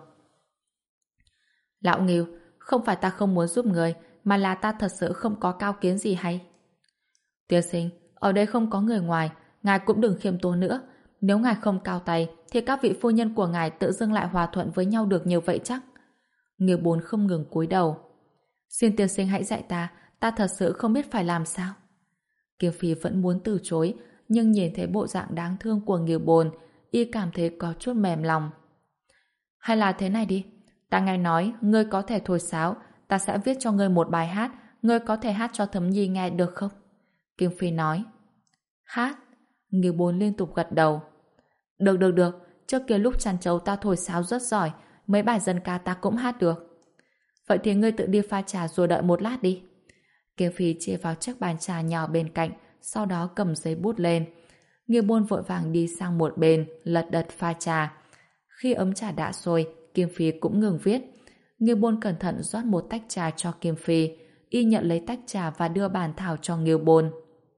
Lão Nghiêu, không phải ta không muốn giúp người, mà là ta thật sự không có cao kiến gì hay. Tiên sinh, ở đây không có người ngoài, ngài cũng đừng khiêm tốn nữa. Nếu ngài không cao tay, thì các vị phu nhân của ngài tự dưng lại hòa thuận với nhau được như vậy chắc. Nghiêu Bôn không ngừng cúi đầu. Xin tiên sinh hãy dạy ta, ta thật sự không biết phải làm sao. Kiều Phi vẫn muốn từ chối, nhưng nhìn thấy bộ dạng đáng thương của Nghiêu Bôn, y cảm thấy có chút mềm lòng. Hay là thế này đi, ta nghe nói ngươi có thể thổi sáo, ta sẽ viết cho ngươi một bài hát, ngươi có thể hát cho Thẩm Nhi nghe được không? Kim Phi nói. Hát? Nghiêu Bôn liên tục gật đầu. Được được được, trước kia lúc chăn trâu ta thổi sáo rất giỏi, mấy bài dân ca ta cũng hát được. Vậy thì ngươi tự đi pha trà rồi đợi một lát đi. Kim Phi chia vào chiếc bàn trà nhỏ bên cạnh, sau đó cầm giấy bút lên. Nghiêu Bôn vội vàng đi sang một bên, lật đật pha trà. Khi ấm trà đã sôi, Kim Phi cũng ngừng viết. Nghiêu Bôn cẩn thận rót một tách trà cho Kim Phi. Y nhận lấy tách trà và đưa bàn thảo cho Nghiêu Bôn.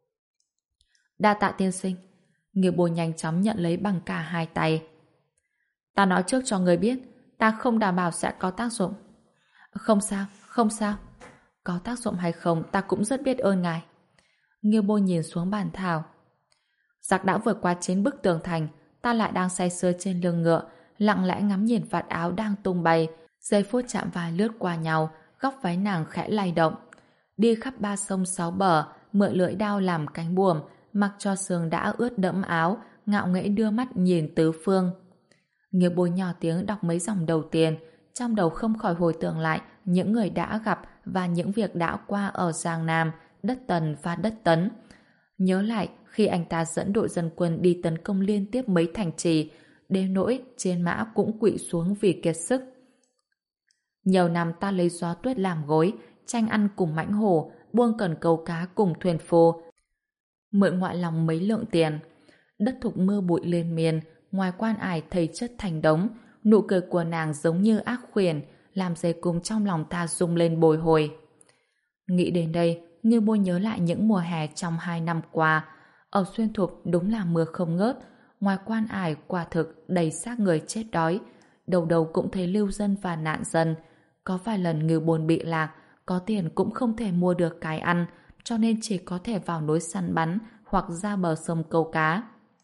Đa tạ tiên sinh. Nghiêu Bôn nhanh chóng nhận lấy bằng cả hai tay. Ta nói trước cho người biết, ta không đảm bảo sẽ có tác dụng. Không sao, không sao. Có tác dụng hay không ta cũng rất biết ơn ngài. Nghiêu Bôn nhìn xuống bàn thảo. Giặc đã vượt qua chín bức tường thành, ta lại đang say sưa trên lưng ngựa, lặng lẽ ngắm nhìn vạt áo đang tung bay, giây phút chạm vai lướt qua nhau, góc váy nàng khẽ lay động. Đi khắp ba sông sáu bờ, mượn lưỡi đao làm cánh buồm, mặc cho sương đã ướt đẫm áo, ngạo nghễ đưa mắt nhìn tứ phương. Nghiêu Bôn nhỏ tiếng đọc mấy dòng đầu tiên, trong đầu không khỏi hồi tưởng lại những người đã gặp và những việc đã qua ở Giang Nam, đất Tần và đất Tấn. Nhớ lại khi anh ta dẫn đội dân quân đi tấn công liên tiếp mấy thành trì, đến nỗi trên mã cũng quỵ xuống vì kiệt sức. Nhiều năm ta lấy gió tuyết làm gối, tranh ăn cùng mãnh hổ, buông cần câu cá cùng thuyền phô, mượn ngoại lòng mấy lượng tiền. Đất thục mưa bụi liên miên, ngoài quan ải thầy chất thành đống, nụ cười của nàng giống như ác khuyển, làm dây cung trong lòng ta rung lên bồi hồi. Nghĩ đến đây, Như Bôi nhớ lại những mùa hè trong hai năm qua. Ở Xuyên Thục đúng là mưa không ngớt, ngoài quan ải quả thực đầy xác người chết đói. Đầu đầu cũng thấy lưu dân và nạn dân. Có vài lần Ngưu Bồn bị lạc, có tiền cũng không thể mua được cái ăn, cho nên chỉ có thể vào núi săn bắn hoặc ra bờ sông câu cá.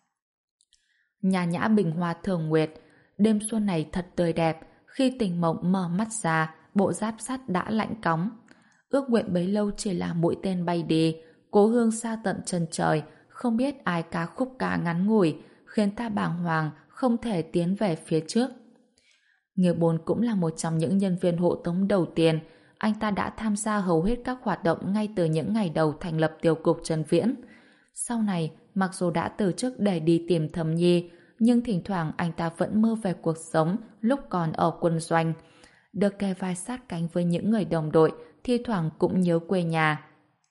Nhà nhã bình hoa thường nguyệt, đêm xuân này thật tươi đẹp. Khi tỉnh mộng mở mắt ra, bộ giáp sắt đã lạnh cóng. Ước nguyện bấy lâu chỉ là mũi tên bay đi, cố hương xa tận chân trời, không biết ai ca khúc ca ngắn ngủi, khiến ta bàng hoàng, không thể tiến về phía trước. Ngưu Bồn cũng là một trong những nhân viên hộ tống đầu tiên. Anh ta đã tham gia hầu hết các hoạt động ngay từ những ngày đầu thành lập tiêu cục Trần Viễn. Sau này, mặc dù đã từ chức để đi tìm Thẩm Nhi, nhưng thỉnh thoảng anh ta vẫn mơ về cuộc sống lúc còn ở quân doanh. Được kề vai sát cánh với những người đồng đội, thi thoảng cũng nhớ quê nhà.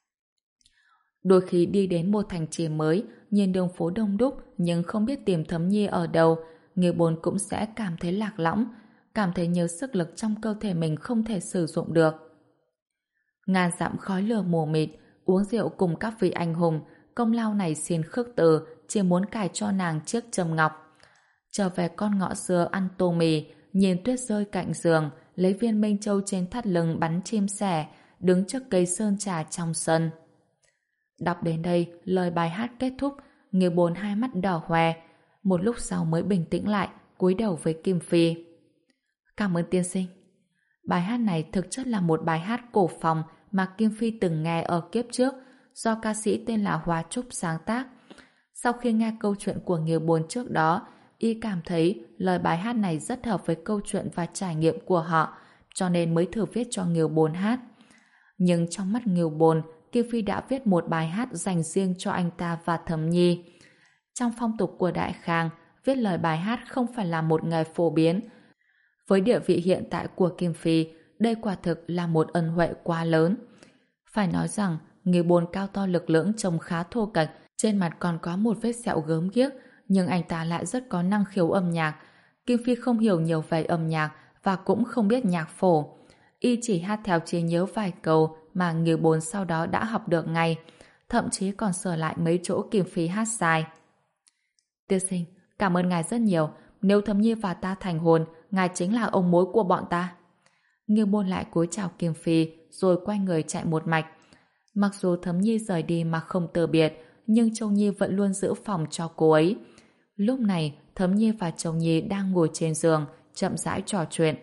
Đôi khi đi đến một thành trì mới, nhìn đường phố đông đúc nhưng không biết tìm Thẩm Nhi ở đâu, Ngưu Bồn cũng sẽ cảm thấy lạc lõng, cảm thấy nhớ sức lực trong cơ thể mình không thể sử dụng được. Ngàn dặm khói lửa mù mịt, uống rượu cùng các vị anh hùng, công lao này xin khước từ, chỉ muốn cài cho nàng chiếc châm ngọc. Trở về con ngõ xưa ăn tô mì, nhìn tuyết rơi cạnh giường, lấy viên minh châu trên thắt lưng bắn chim sẻ, đứng trước cây sơn trà trong sân. Đọc đến đây, lời bài hát kết thúc, Ngưu Bồn hai mắt đỏ hoe, một lúc sau mới bình tĩnh lại, cúi đầu với Kim Phi. Cảm ơn tiên sinh. Bài hát này thực chất là một bài hát cổ phong mà Kim Phi từng nghe ở kiếp trước, do ca sĩ tên là Hoa Trúc sáng tác. Sau khi nghe câu chuyện của Ngưu Bồn trước đó, y cảm thấy lời bài hát này rất hợp với câu chuyện và trải nghiệm của họ, cho nên mới thử viết cho Ngưu Bồn hát. Nhưng trong mắt Ngưu Bồn, Kim Phi đã viết một bài hát dành riêng cho anh ta và Thẩm Nhi. Trong phong tục của Đại Khang, viết lời bài hát không phải là một nghề phổ biến. Với địa vị hiện tại của Kim Phi, đây quả thực là một ân huệ quá lớn. Phải nói rằng, Ngưu Bồn cao to lực lưỡng trông khá thô kệch, trên mặt còn có một vết sẹo gớm ghiếc, nhưng anh ta lại rất có năng khiếu âm nhạc. Kim Phi không hiểu nhiều về âm nhạc và cũng không biết nhạc phổ. Y chỉ hát theo trí nhớ vài câu mà Ngưu Bồn sau đó đã học được ngay, thậm chí còn sửa lại mấy chỗ Kim Phi hát sai. Tiên sinh, cảm ơn ngài rất nhiều. Nếu Thẩm Nhi và ta thành hôn, ngài chính là ông mối của bọn ta. Ngưu Bồn lại cúi chào Kim Phi, rồi quay người chạy một mạch. Mặc dù Thẩm Nhi rời đi mà không từ biệt, nhưng Châu Nhi vẫn luôn giữ phòng cho cô ấy. Lúc này, Thẩm Nhi và Châu Nhi đang ngồi trên giường, chậm rãi trò chuyện.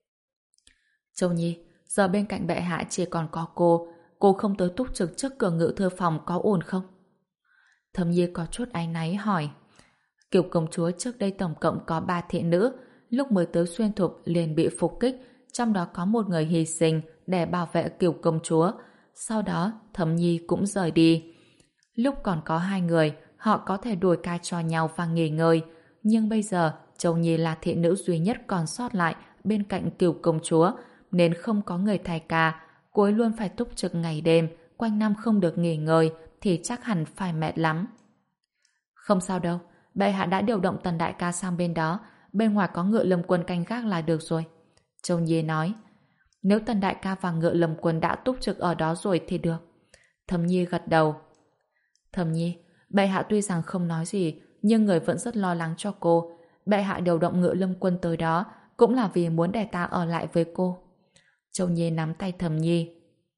Châu Nhi, giờ bên cạnh bệ hạ chỉ còn có cô, cô không tới túc trực trước cửa ngự thư phòng có ổn không? Thẩm Nhi có chút áy náy hỏi. Kiều công chúa trước đây tổng cộng có ba thị nữ, lúc mới tới Xuyên Thục liền bị phục kích, trong đó có một người hy sinh để bảo vệ Kiều công chúa. Sau đó, Thẩm Nhi cũng rời đi. Lúc còn có hai người, họ có thể đổi ca cho nhau và nghỉ ngơi, nhưng bây giờ Châu Nhi là thị nữ duy nhất còn sót lại bên cạnh Kiều công chúa, nên không có người thay ca. Cô ấy luôn phải túc trực ngày đêm, quanh năm không được nghỉ ngơi, thì chắc hẳn phải mệt lắm. Không sao đâu, bệ hạ đã điều động Tần đại ca sang bên đó, bên ngoài có Ngựa Lâm quân canh gác là được rồi. Châu Nhi nói. Nếu Tần đại ca và Ngựa Lâm quân đã túc trực ở đó rồi thì được. Thẩm Nhi gật đầu. Thẩm Nhi, bệ hạ tuy rằng không nói gì, nhưng người vẫn rất lo lắng cho cô. Bệ hạ điều động Ngựa Lâm quân tới đó cũng là vì muốn để ta ở lại với cô. Châu Nhi nắm tay Thẩm Nhi.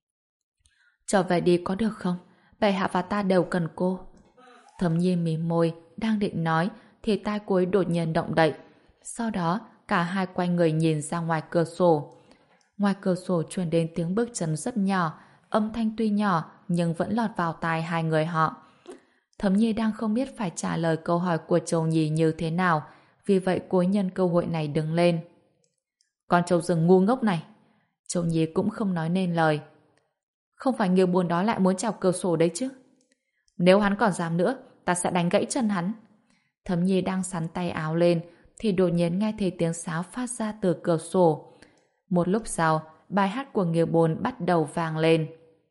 Trở về đi có được không? Bệ hạ và ta đều cần cô. Thẩm Nhi mím môi, đang định nói thì tai cô ấy đột nhiên động đậy. Sau đó, cả hai quay người nhìn ra ngoài cửa sổ. Ngoài cửa sổ truyền đến tiếng bước chân rất nhỏ, âm thanh tuy nhỏ nhưng vẫn lọt vào tai hai người họ. Thẩm Nhi đang không biết phải trả lời câu hỏi của Châu Nhi như thế nào, vì vậy cô ấy nhân cơ hội này đứng lên. Con trâu rừng ngu ngốc này! Châu Nhi cũng không nói nên lời. Không phải Ngưu Bồn đó lại muốn trèo cửa sổ đấy chứ? Nếu hắn còn dám nữa, ta sẽ đánh gãy chân hắn. Thẩm Nhi đang sắn tay áo lên thì đột nhiên nghe thấy tiếng sáo phát ra từ cửa sổ. Một lúc sau, bài hát của Ngưu Bồn bắt đầu vang lên.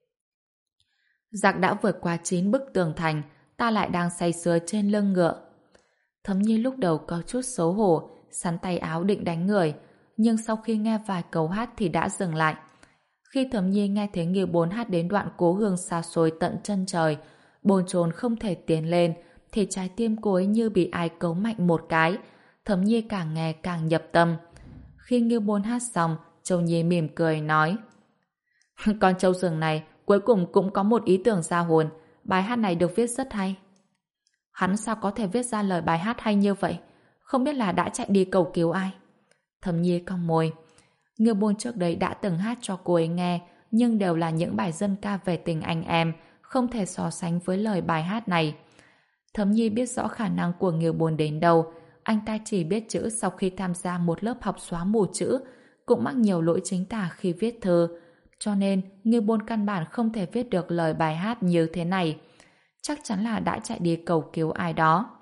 Giặc đã vượt qua chín bức tường thành, ta lại đang say sưa trên lưng ngựa. Thẩm Nhi lúc đầu có chút xấu hổ, sắn tay áo định đánh người, nhưng sau khi nghe vài câu hát thì đã dừng lại. Khi Thẩm Nhi nghe thấy Nghiêu Bồn hát đến đoạn cố hương xa xôi tận chân trời, bồn chồn không thể tiến lên, thì trái tim cô ấy như bị ai cấu mạnh một cái. Thẩm Nhi càng nghe càng nhập tâm. Khi Nghiêu Bồn hát xong, Châu Nhi mỉm cười nói: con trâu rừng này cuối cùng cũng có một ý tưởng ra hồn, bài hát này được viết rất hay. Hắn sao có thể viết ra lời bài hát hay như vậy? Không biết là đã chạy đi cầu cứu ai? Thẩm Nhi cong môi. Nghiêu Bôn trước đấy đã từng hát cho cô ấy nghe, nhưng đều là những bài dân ca về tình anh em, không thể so sánh với lời bài hát này. Thẩm Nhi biết rõ khả năng của Nghiêu Bôn đến đâu. Anh ta chỉ biết chữ sau khi tham gia một lớp học xóa mù chữ, cũng mắc nhiều lỗi chính tả khi viết thơ. Cho nên, Nghiêu Bôn căn bản không thể viết được lời bài hát như thế này. Chắc chắn là đã chạy đi cầu cứu ai đó.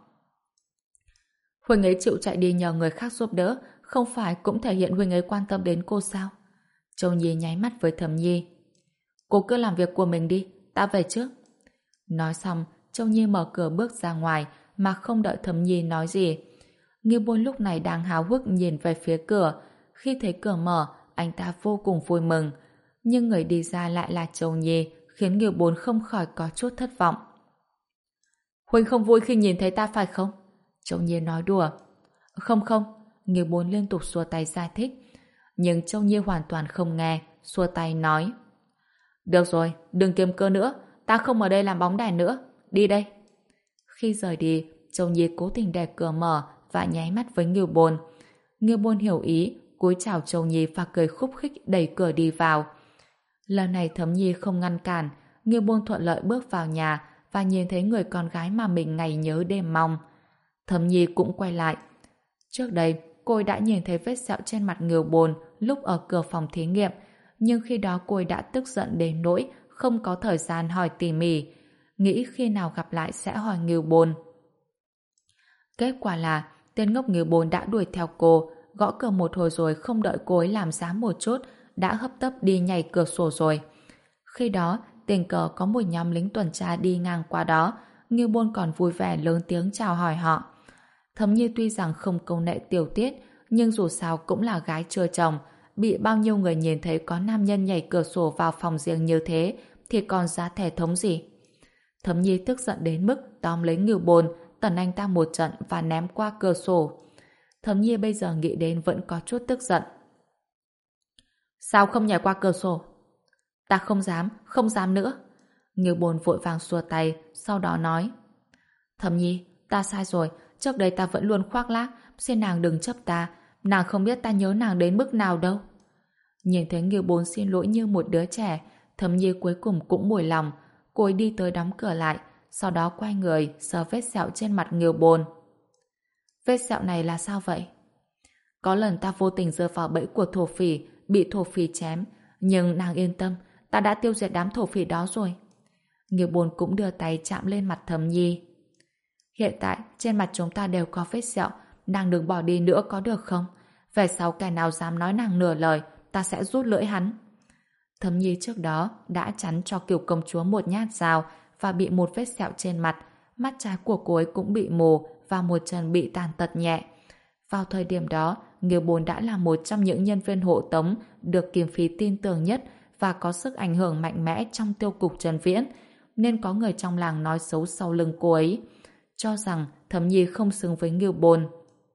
Huynh ấy chịu chạy đi nhờ người khác giúp đỡ, không phải cũng thể hiện Huynh ấy quan tâm đến cô sao? Châu Nhi nháy mắt với Thẩm Nhi. Cô cứ làm việc của mình đi, ta về trước. Nói xong, Châu Nhi mở cửa bước ra ngoài mà không đợi Thẩm Nhi nói gì. Nghiêu Bôn lúc này đang háo hức nhìn về phía cửa. Khi thấy cửa mở, anh ta vô cùng vui mừng. Nhưng người đi ra lại là Châu Nhi, khiến Nghiêu Bôn không khỏi có chút thất vọng. Huynh không vui khi nhìn thấy ta phải không? Châu Nhi nói đùa. Không không, Nghiêu Bôn liên tục xua tay giải thích. Nhưng Châu Nhi hoàn toàn không nghe, xua tay nói: được rồi, đừng kiềm cơ nữa, ta không ở đây làm bóng đèn nữa, đi đây. Khi rời đi, Châu Nhi cố tình để cửa mở và nháy mắt với Nghiêu Bôn. Nghiêu Bôn hiểu ý, cúi chào Châu Nhi và cười khúc khích đẩy cửa đi vào. Lần này Thẩm Nhi không ngăn cản, Nghiêu Bôn thuận lợi bước vào nhà và nhìn thấy người con gái mà mình ngày nhớ đêm mong. Thẩm Nhi cũng quay lại. Trước đây, cô ấy đã nhìn thấy vết sẹo trên mặt Nghiêu Bôn lúc ở cửa phòng thí nghiệm, nhưng khi đó cô ấy đã tức giận đến nỗi không có thời gian hỏi tỉ mỉ, nghĩ khi nào gặp lại sẽ hỏi Nghiêu Bôn. Kết quả là tên ngốc Nghiêu Bôn đã đuổi theo cô, gõ cửa một hồi rồi không đợi cô ấy làm giá một chút, đã hấp tấp đi nhảy cửa sổ rồi. Khi đó, tình cờ có một nhóm lính tuần tra đi ngang qua đó, Nghiêu Bôn còn vui vẻ lớn tiếng chào hỏi họ. Thẩm Nhi tuy rằng không công nệ tiểu tiết, nhưng dù sao cũng là gái chưa chồng, bị bao nhiêu người nhìn thấy có nam nhân nhảy cửa sổ vào phòng riêng như thế thì còn giá thể thống gì. Thẩm Nhi tức giận đến mức tóm lấy Nghiêu Bôn, tẩn anh ta một trận và ném qua cửa sổ. Thẩm Nhi bây giờ nghĩ đến vẫn có chút tức giận. Sao không nhảy qua cửa sổ? Ta không dám, không dám nữa. Nghiêu Bôn vội vàng xua tay, sau đó nói: Thẩm Nhi, ta sai rồi, trước đây ta vẫn luôn khoác lác, xin nàng đừng chấp ta, nàng không biết ta nhớ nàng đến mức nào đâu. Nhìn thấy Nghiêu Bôn xin lỗi như một đứa trẻ, Thẩm Nhi cuối cùng cũng mùi lòng, cô ấy đi tới đóng cửa lại, sau đó quay người sờ vết sẹo trên mặt Nghiêu Bôn. Vết sẹo này là sao vậy? Có lần ta vô tình rơi vào bẫy của thổ phỉ, bị thổ phỉ chém, nhưng nàng yên tâm, ta đã tiêu diệt đám thổ phỉ đó rồi. Nghiêu Bôn cũng đưa tay chạm lên mặt Thẩm Nhi. Hiện tại trên mặt chúng ta đều có vết sẹo, nàng đừng bỏ đi nữa có được không? Về sau kẻ nào dám nói nàng nửa lời, ta sẽ rút lưỡi hắn. Thẩm Nhi trước đó đã chắn cho Kiều công chúa một nhát dao và bị một vết sẹo trên mặt, mắt trái của cô ấy cũng bị mù và một chân bị tàn tật nhẹ. Vào thời điểm đó, Nghiêu Bôn đã là một trong những nhân viên hộ tống được Kim Phi tin tưởng nhất và có sức ảnh hưởng mạnh mẽ trong tiêu cục Trần Viễn, nên có người trong làng nói xấu sau lưng cô ấy, cho rằng Thẩm Nhi không xứng với Nghiêu Bôn.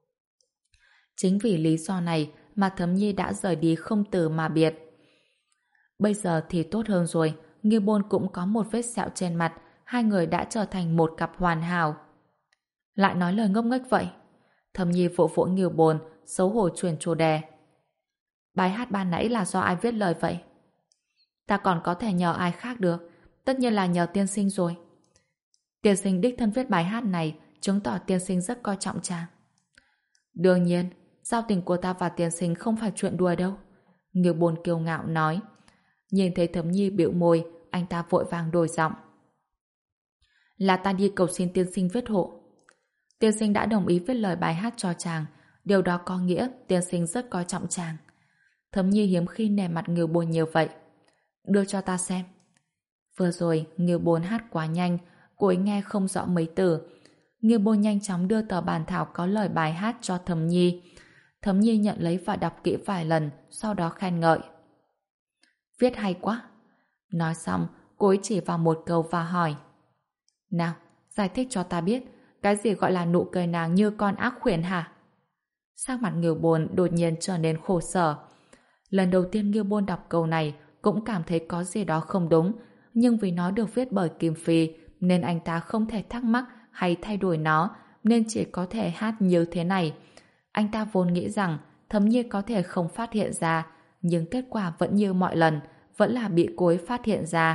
Chính vì lý do này mà Thẩm Nhi đã rời đi không từ mà biệt. Bây giờ thì tốt hơn rồi, Nghiêu Bôn cũng có một vết sẹo trên mặt, hai người đã trở thành một cặp hoàn hảo. Lại nói lời ngốc nghếch vậy. Thẩm Nhi vỗ vỗ Nghiêu Bôn, xấu hổ chuyển chủ đề. Bài hát ban nãy là do ai viết lời vậy? Ta còn có thể nhờ ai khác được, tất nhiên là nhờ tiên sinh rồi. Tiên sinh đích thân viết bài hát này, chứng tỏ tiên sinh rất coi trọng chàng. Đương nhiên, giao tình của ta và tiên sinh không phải chuyện đùa đâu. Nghiêu Bôn kiêu ngạo nói. Nhìn thấy Thẩm Nhi bĩu môi, anh ta vội vàng đổi giọng. Là ta đi cầu xin tiên sinh viết hộ. Tiên sinh đã đồng ý viết lời bài hát cho chàng, điều đó có nghĩa tiên sinh rất coi trọng chàng. Thẩm Nhi hiếm khi nể mặt Nghiêu Bôn nhiều vậy. Đưa cho ta xem. Vừa rồi, Nghiêu Bôn hát quá nhanh, cô ấy nghe không rõ mấy từ. Nghiêu Bôn nhanh chóng đưa tờ bản thảo có lời bài hát cho Thẩm Nhi. Thẩm Nhi nhận lấy và đọc kỹ vài lần, sau đó khen ngợi. Viết hay quá. Nói xong, cô ấy chỉ vào một câu và hỏi. Nào, giải thích cho ta biết, cái gì gọi là nụ cười nàng như con ác khuyển hả? Sắc mặt Ngưu Bôn đột nhiên trở nên khổ sở. Lần đầu tiên Ngưu Bôn đọc câu này cũng cảm thấy có gì đó không đúng, nhưng vì nó được viết bởi Kim Phi nên anh ta không thể thắc mắc hay thay đổi nó, nên chỉ có thể hát như thế này. Anh ta vốn nghĩ rằng Thẩm Nhi có thể không phát hiện ra, nhưng kết quả vẫn như mọi lần, vẫn là bị cô ấy phát hiện ra.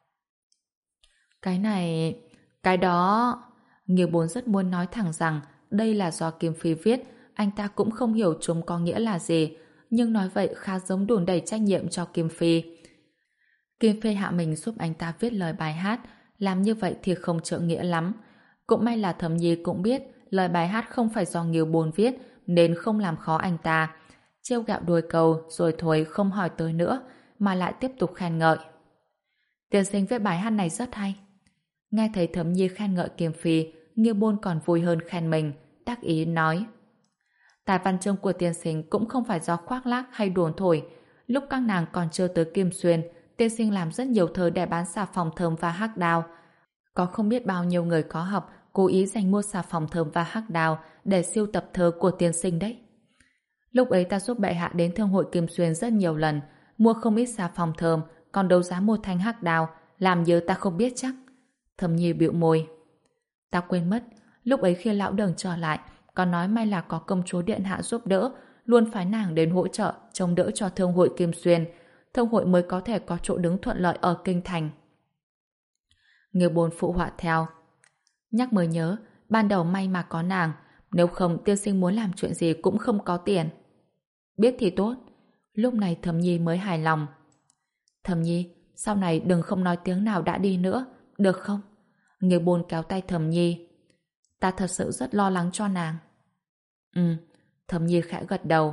Cái này... cái đó... Ngưu Bôn rất muốn nói thẳng rằng đây là do Kim Phi viết, anh ta cũng không hiểu chúng có nghĩa là gì, nhưng nói vậy khá giống đùn đẩy trách nhiệm cho Kim Phi. Kim Phi hạ mình giúp anh ta viết lời bài hát, làm như vậy thì không trượng nghĩa lắm. Cũng may là Thẩm Nhi cũng biết lời bài hát không phải do Ngưu Bôn viết, nên không làm khó anh ta. Trêu ghẹo đuôi câu rồi thôi không hỏi tới nữa, mà lại tiếp tục khen ngợi. Tiên sinh viết bài hát này rất hay. Nghe thấy Thẩm Nhi khen ngợi Kim Phi, Ngưu Bôn còn vui hơn khen mình, đắc ý nói. Tài văn chương của tiên sinh cũng không phải do khoác lác hay đồn thổi. Lúc các nàng còn chưa tới Kim Xuyên, tiên sinh làm rất nhiều thơ để bán xà phòng thơm và hắc đào. Có không biết bao nhiêu người có học cố ý dành mua xà phòng thơm và hắc đào để sưu tập thơ của tiên sinh đấy. Lúc ấy ta giúp bệ hạ đến thương hội Kim Xuyên rất nhiều lần, mua không ít xà phòng thơm, còn đấu giá một thanh hắc đào, làm như ta không biết chắc. Thẩm Nhi bĩu môi. Ta quên mất, lúc ấy khi lão Đường trở lại, còn nói may là có công chúa điện hạ giúp đỡ, luôn phái nàng đến hỗ trợ, trông đỡ cho thương hội Kim Xuyên. Thương hội mới có thể có chỗ đứng thuận lợi ở kinh thành. Ngưu Bôn phụ họa theo. Nhắc mới nhớ, ban đầu may mà có nàng, nếu không tiên sinh muốn làm chuyện gì cũng không có tiền. Biết thì tốt. Lúc này Thẩm Nhi mới hài lòng. Thẩm Nhi, sau này đừng không nói tiếng nào đã đi nữa, được không? Ngưu Bôn kéo tay Thẩm Nhi. Ta thật sự rất lo lắng cho nàng. Ừ, Thẩm Nhi khẽ gật đầu.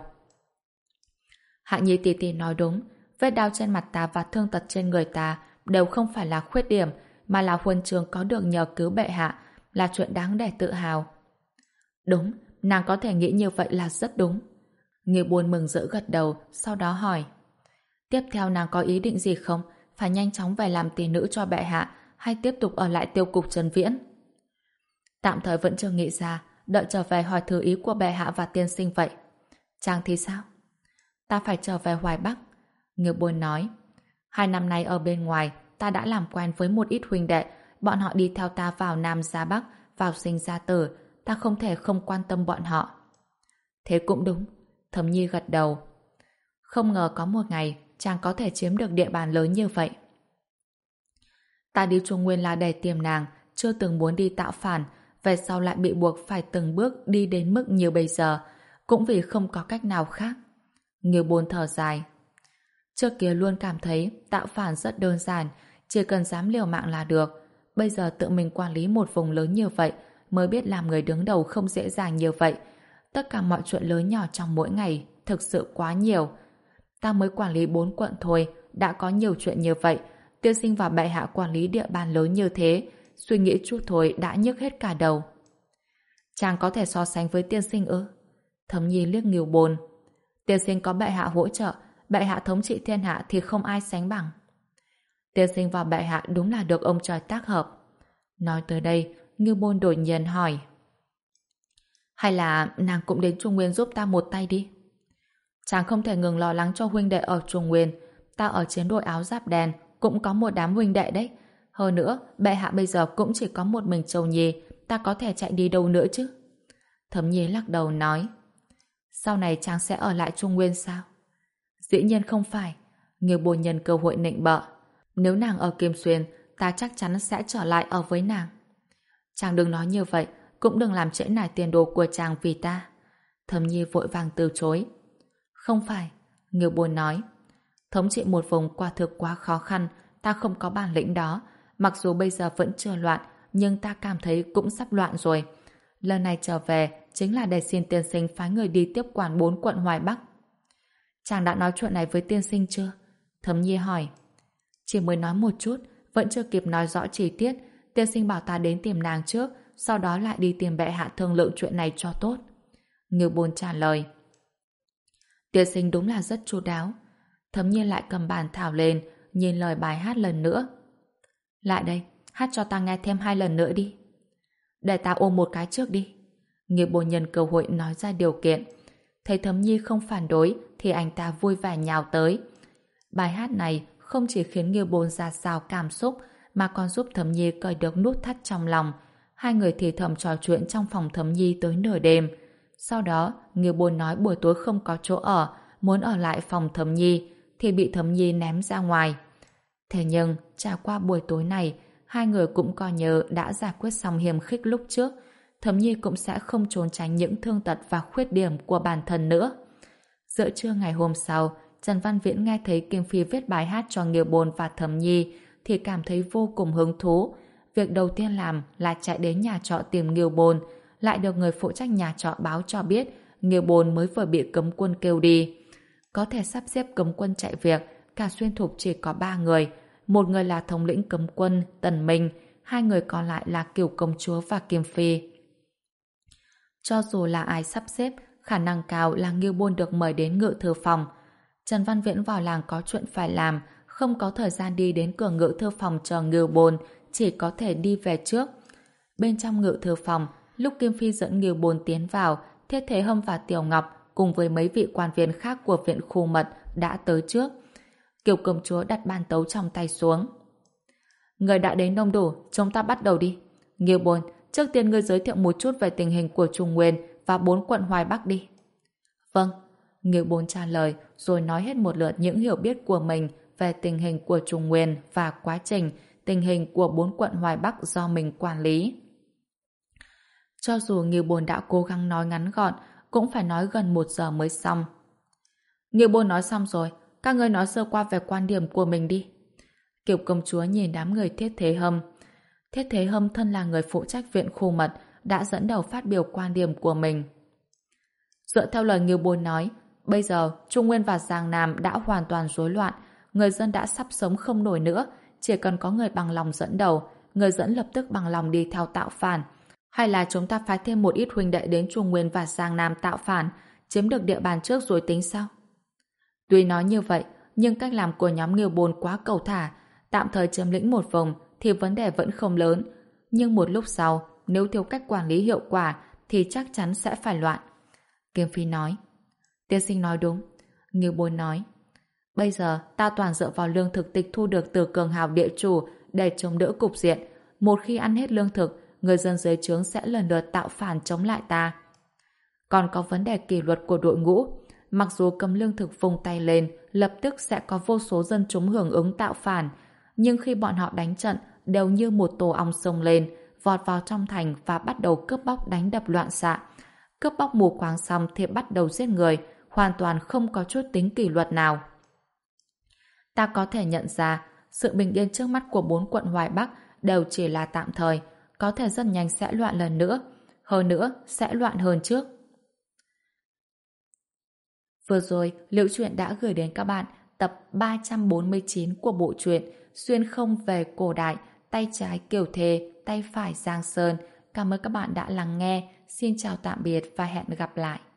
Hạ Nhi tỉ tỉ nói đúng, vết đau trên mặt ta và thương tật trên người ta đều không phải là khuyết điểm, mà là huân chương có được nhờ cứu bệ hạ, là chuyện đáng để tự hào. Đúng, nàng có thể nghĩ như vậy là rất đúng. Ngưu Bôn mừng rỡ gật đầu, sau đó hỏi. Tiếp theo nàng có ý định gì không? Phải nhanh chóng về làm tỷ nữ cho bệ hạ, hay tiếp tục ở lại tiêu cục Trần Viễn? Tạm thời vẫn chưa nghĩ ra, đợi trở về hỏi thử ý của bệ hạ và tiên sinh vậy. Chàng thì sao? Ta phải trở về Hoài Bắc. Ngưu Bôn nói. Hai năm nay ở bên ngoài, ta đã làm quen với một ít huynh đệ, bọn họ đi theo ta vào Nam ra Bắc, vào sinh ra tử, ta không thể không quan tâm bọn họ. Thế cũng đúng. Thẩm Nhi gật đầu. Không ngờ có một ngày chàng có thể chiếm được địa bàn lớn như vậy. Ta đi Trung Nguyên là để tìm nàng, chưa từng muốn đi tạo phản, về sau lại bị buộc phải từng bước đi đến mức như bây giờ, cũng vì không có cách nào khác. Ngưu Bôn thở dài. Trước kia luôn cảm thấy tạo phản rất đơn giản, chỉ cần dám liều mạng là được. Bây giờ tự mình quản lý một vùng lớn như vậy, mới biết làm người đứng đầu không dễ dàng như vậy. Tất cả mọi chuyện lớn nhỏ trong mỗi ngày thực sự quá nhiều. Ta mới quản lý bốn quận thôi, đã có nhiều chuyện như vậy. Tiên sinh và bệ hạ quản lý địa bàn lớn như thế, suy nghĩ chút thôi đã nhức hết cả đầu. Chàng có thể so sánh với tiên sinh ư? Thẩm Nhi liếc Ngưu Bôn. Tiên sinh có bệ hạ hỗ trợ, bệ hạ thống trị thiên hạ thì không ai sánh bằng. Tiên sinh và bệ hạ đúng là được ông trời tác hợp. Nói tới đây, Ngưu Bôn đột nhiên hỏi. Hay là nàng cũng đến Trung Nguyên giúp ta một tay đi? Chàng không thể ngừng lo lắng cho huynh đệ ở Trung Nguyên. Ta ở chiến đội áo giáp đen cũng có một đám huynh đệ đấy. Hơn nữa, bệ hạ bây giờ cũng chỉ có một mình Châu Nhi, ta có thể chạy đi đâu nữa chứ? Thẩm Nhi lắc đầu nói. Sau này chàng sẽ ở lại Trung Nguyên sao? Dĩ nhiên không phải. Ngưu Bôn nhân cơ hội nịnh bợ. Nếu nàng ở Kim Xuyên, ta chắc chắn sẽ trở lại ở với nàng. Chàng đừng nói như vậy, cũng đừng làm trễ nải tiền đồ của chàng vì ta. Thẩm Nhi vội vàng từ chối. Không phải. Ngưu Bôn nói. Thống trị một vùng quả thực quá khó khăn, ta không có bản lĩnh đó. Mặc dù bây giờ vẫn chưa loạn, nhưng ta cảm thấy cũng sắp loạn rồi. Lần này trở về chính là để xin tiên sinh phái người đi tiếp quản bốn quận Hoài Bắc. Chàng đã nói chuyện này với tiên sinh chưa? Thẩm Nhi hỏi. Chỉ mới nói một chút, vẫn chưa kịp nói rõ chi tiết. Tiên sinh bảo ta đến tìm nàng trước, sau đó lại đi tìm bệ hạ thương lượng chuyện này cho tốt. Ngưu Bôn trả lời. Tiên sinh đúng là rất chu đáo. Thẩm Nhi lại cầm bàn thảo lên, nhìn lời bài hát lần nữa. Lại đây, hát cho ta nghe thêm hai lần nữa đi. Để ta ôm một cái trước đi. Nghiệp bồn nhân cơ hội nói ra điều kiện. Thấy Thẩm Nhi không phản đối thì anh ta vui vẻ nhào tới. Bài hát này không chỉ khiến Nghiệp bồn ra sao cảm xúc mà còn giúp Thẩm Nhi cởi được nút thắt trong lòng. Hai người thì thầm trò chuyện trong phòng Thẩm Nhi tới nửa đêm. Sau đó, Nghiệp bồn nói buổi tối không có chỗ ở, muốn ở lại phòng Thẩm Nhi thì bị Thẩm Nhi ném ra ngoài. Thế nhưng, trải qua buổi tối này, hai người cũng coi như đã giải quyết xong hiềm khích lúc trước. Thẩm Nhi cũng sẽ không trốn tránh những thương tật và khuyết điểm của bản thân nữa. Giữa trưa ngày hôm sau, Trần Văn Viễn nghe thấy Kim Phi viết bài hát cho Nghiêu Bồn và Thẩm Nhi thì cảm thấy vô cùng hứng thú. Việc đầu tiên làm là chạy đến nhà trọ tìm Nghiêu Bồn, lại được người phụ trách nhà trọ báo cho biết Nghiêu Bồn mới vừa bị cấm quân kêu đi. Có thể sắp xếp cấm quân chạy việc, cả Xuyên Thục chỉ có ba người. Một người là thống lĩnh cấm quân Tần Minh, hai người còn lại là Kiều Công Chúa và Kim Phi. Cho dù là ai sắp xếp, khả năng cao là Nghiêu Bồn được mời đến ngự thư phòng. Trần Văn Viễn vào làng có chuyện phải làm, không có thời gian đi đến cửa ngự thư phòng chờ Nghiêu Bồn, chỉ có thể đi về trước. Bên trong ngự thư phòng, lúc Kim Phi dẫn Nghiêu Bồn tiến vào, Thiết Thế Hâm và Tiểu Ngọc cùng với mấy vị quan viên khác của viện khu mật đã tới trước. Kiều Công Chúa đặt bàn tấu trong tay xuống. Người đã đến đông đủ, chúng ta bắt đầu đi. Nghiêu Bồn, trước tiên ngươi giới thiệu một chút về tình hình của Trung Nguyên và bốn quận Hoài Bắc đi. Vâng. Nghiêu Bồn trả lời rồi nói hết một lượt những hiểu biết của mình về tình hình của Trung Nguyên và quá trình tình hình của bốn quận Hoài Bắc do mình quản lý. Cho dù Nghiêu Bồn đã cố gắng nói ngắn gọn, cũng phải nói gần một giờ mới xong. Nghiêu Bồn nói xong rồi, các ngươi nói sơ qua về quan điểm của mình đi. Kiều Công Chúa nhìn đám người Thiết Thế Hâm. Thiết Thế Hâm thân là người phụ trách viện khu mật, đã dẫn đầu phát biểu quan điểm của mình. Dựa theo lời Nghiêu Bồn nói, bây giờ Trung Nguyên và Giang Nam đã hoàn toàn rối loạn, người dân đã sắp sống không nổi nữa, chỉ cần có người bằng lòng dẫn đầu, người dẫn lập tức bằng lòng đi theo tạo phản. Hay là chúng ta phái thêm một ít huynh đệ đến Trung Nguyên và Giang Nam tạo phản, chiếm được địa bàn trước rồi tính sao? Tuy nói như vậy, nhưng cách làm của nhóm Nghiêu Bồn quá cầu thả, tạm thời chiếm lĩnh một vùng thì vấn đề vẫn không lớn, nhưng một lúc sau, nếu thiếu cách quản lý hiệu quả thì chắc chắn sẽ phải loạn. Kim Phi nói. Tiên sinh nói đúng. Nghiêu Bồn nói. Bây giờ ta toàn dựa vào lương thực tịch thu được từ cường hào địa chủ để chống đỡ cục diện. Một khi ăn hết lương thực, người dân dưới trướng sẽ lần lượt tạo phản chống lại ta. Còn có vấn đề kỷ luật của đội ngũ. Mặc dù cầm lương thực vùng tay lên, lập tức sẽ có vô số dân chúng hưởng ứng tạo phản, nhưng khi bọn họ đánh trận đều như một tổ ong xông lên, vọt vào trong thành và bắt đầu cướp bóc đánh đập loạn xạ. Cướp bóc mù quáng xong thì bắt đầu giết người, hoàn toàn không có chút tính kỷ luật nào. Ta có thể nhận ra, sự bình yên trước mắt của bốn quận Hoài Bắc đều chỉ là tạm thời, có thể rất nhanh sẽ loạn lần nữa. Hơn nữa, sẽ loạn hơn trước. Vừa rồi, Liễu Chuyện đã gửi đến các bạn tập ba trăm bốn mươi chín của bộ truyện Xuyên không về cổ đại, tay trái Kiều Thề, tay phải Giang Sơn. Cảm ơn các bạn đã lắng nghe. Xin chào tạm biệt và hẹn gặp lại.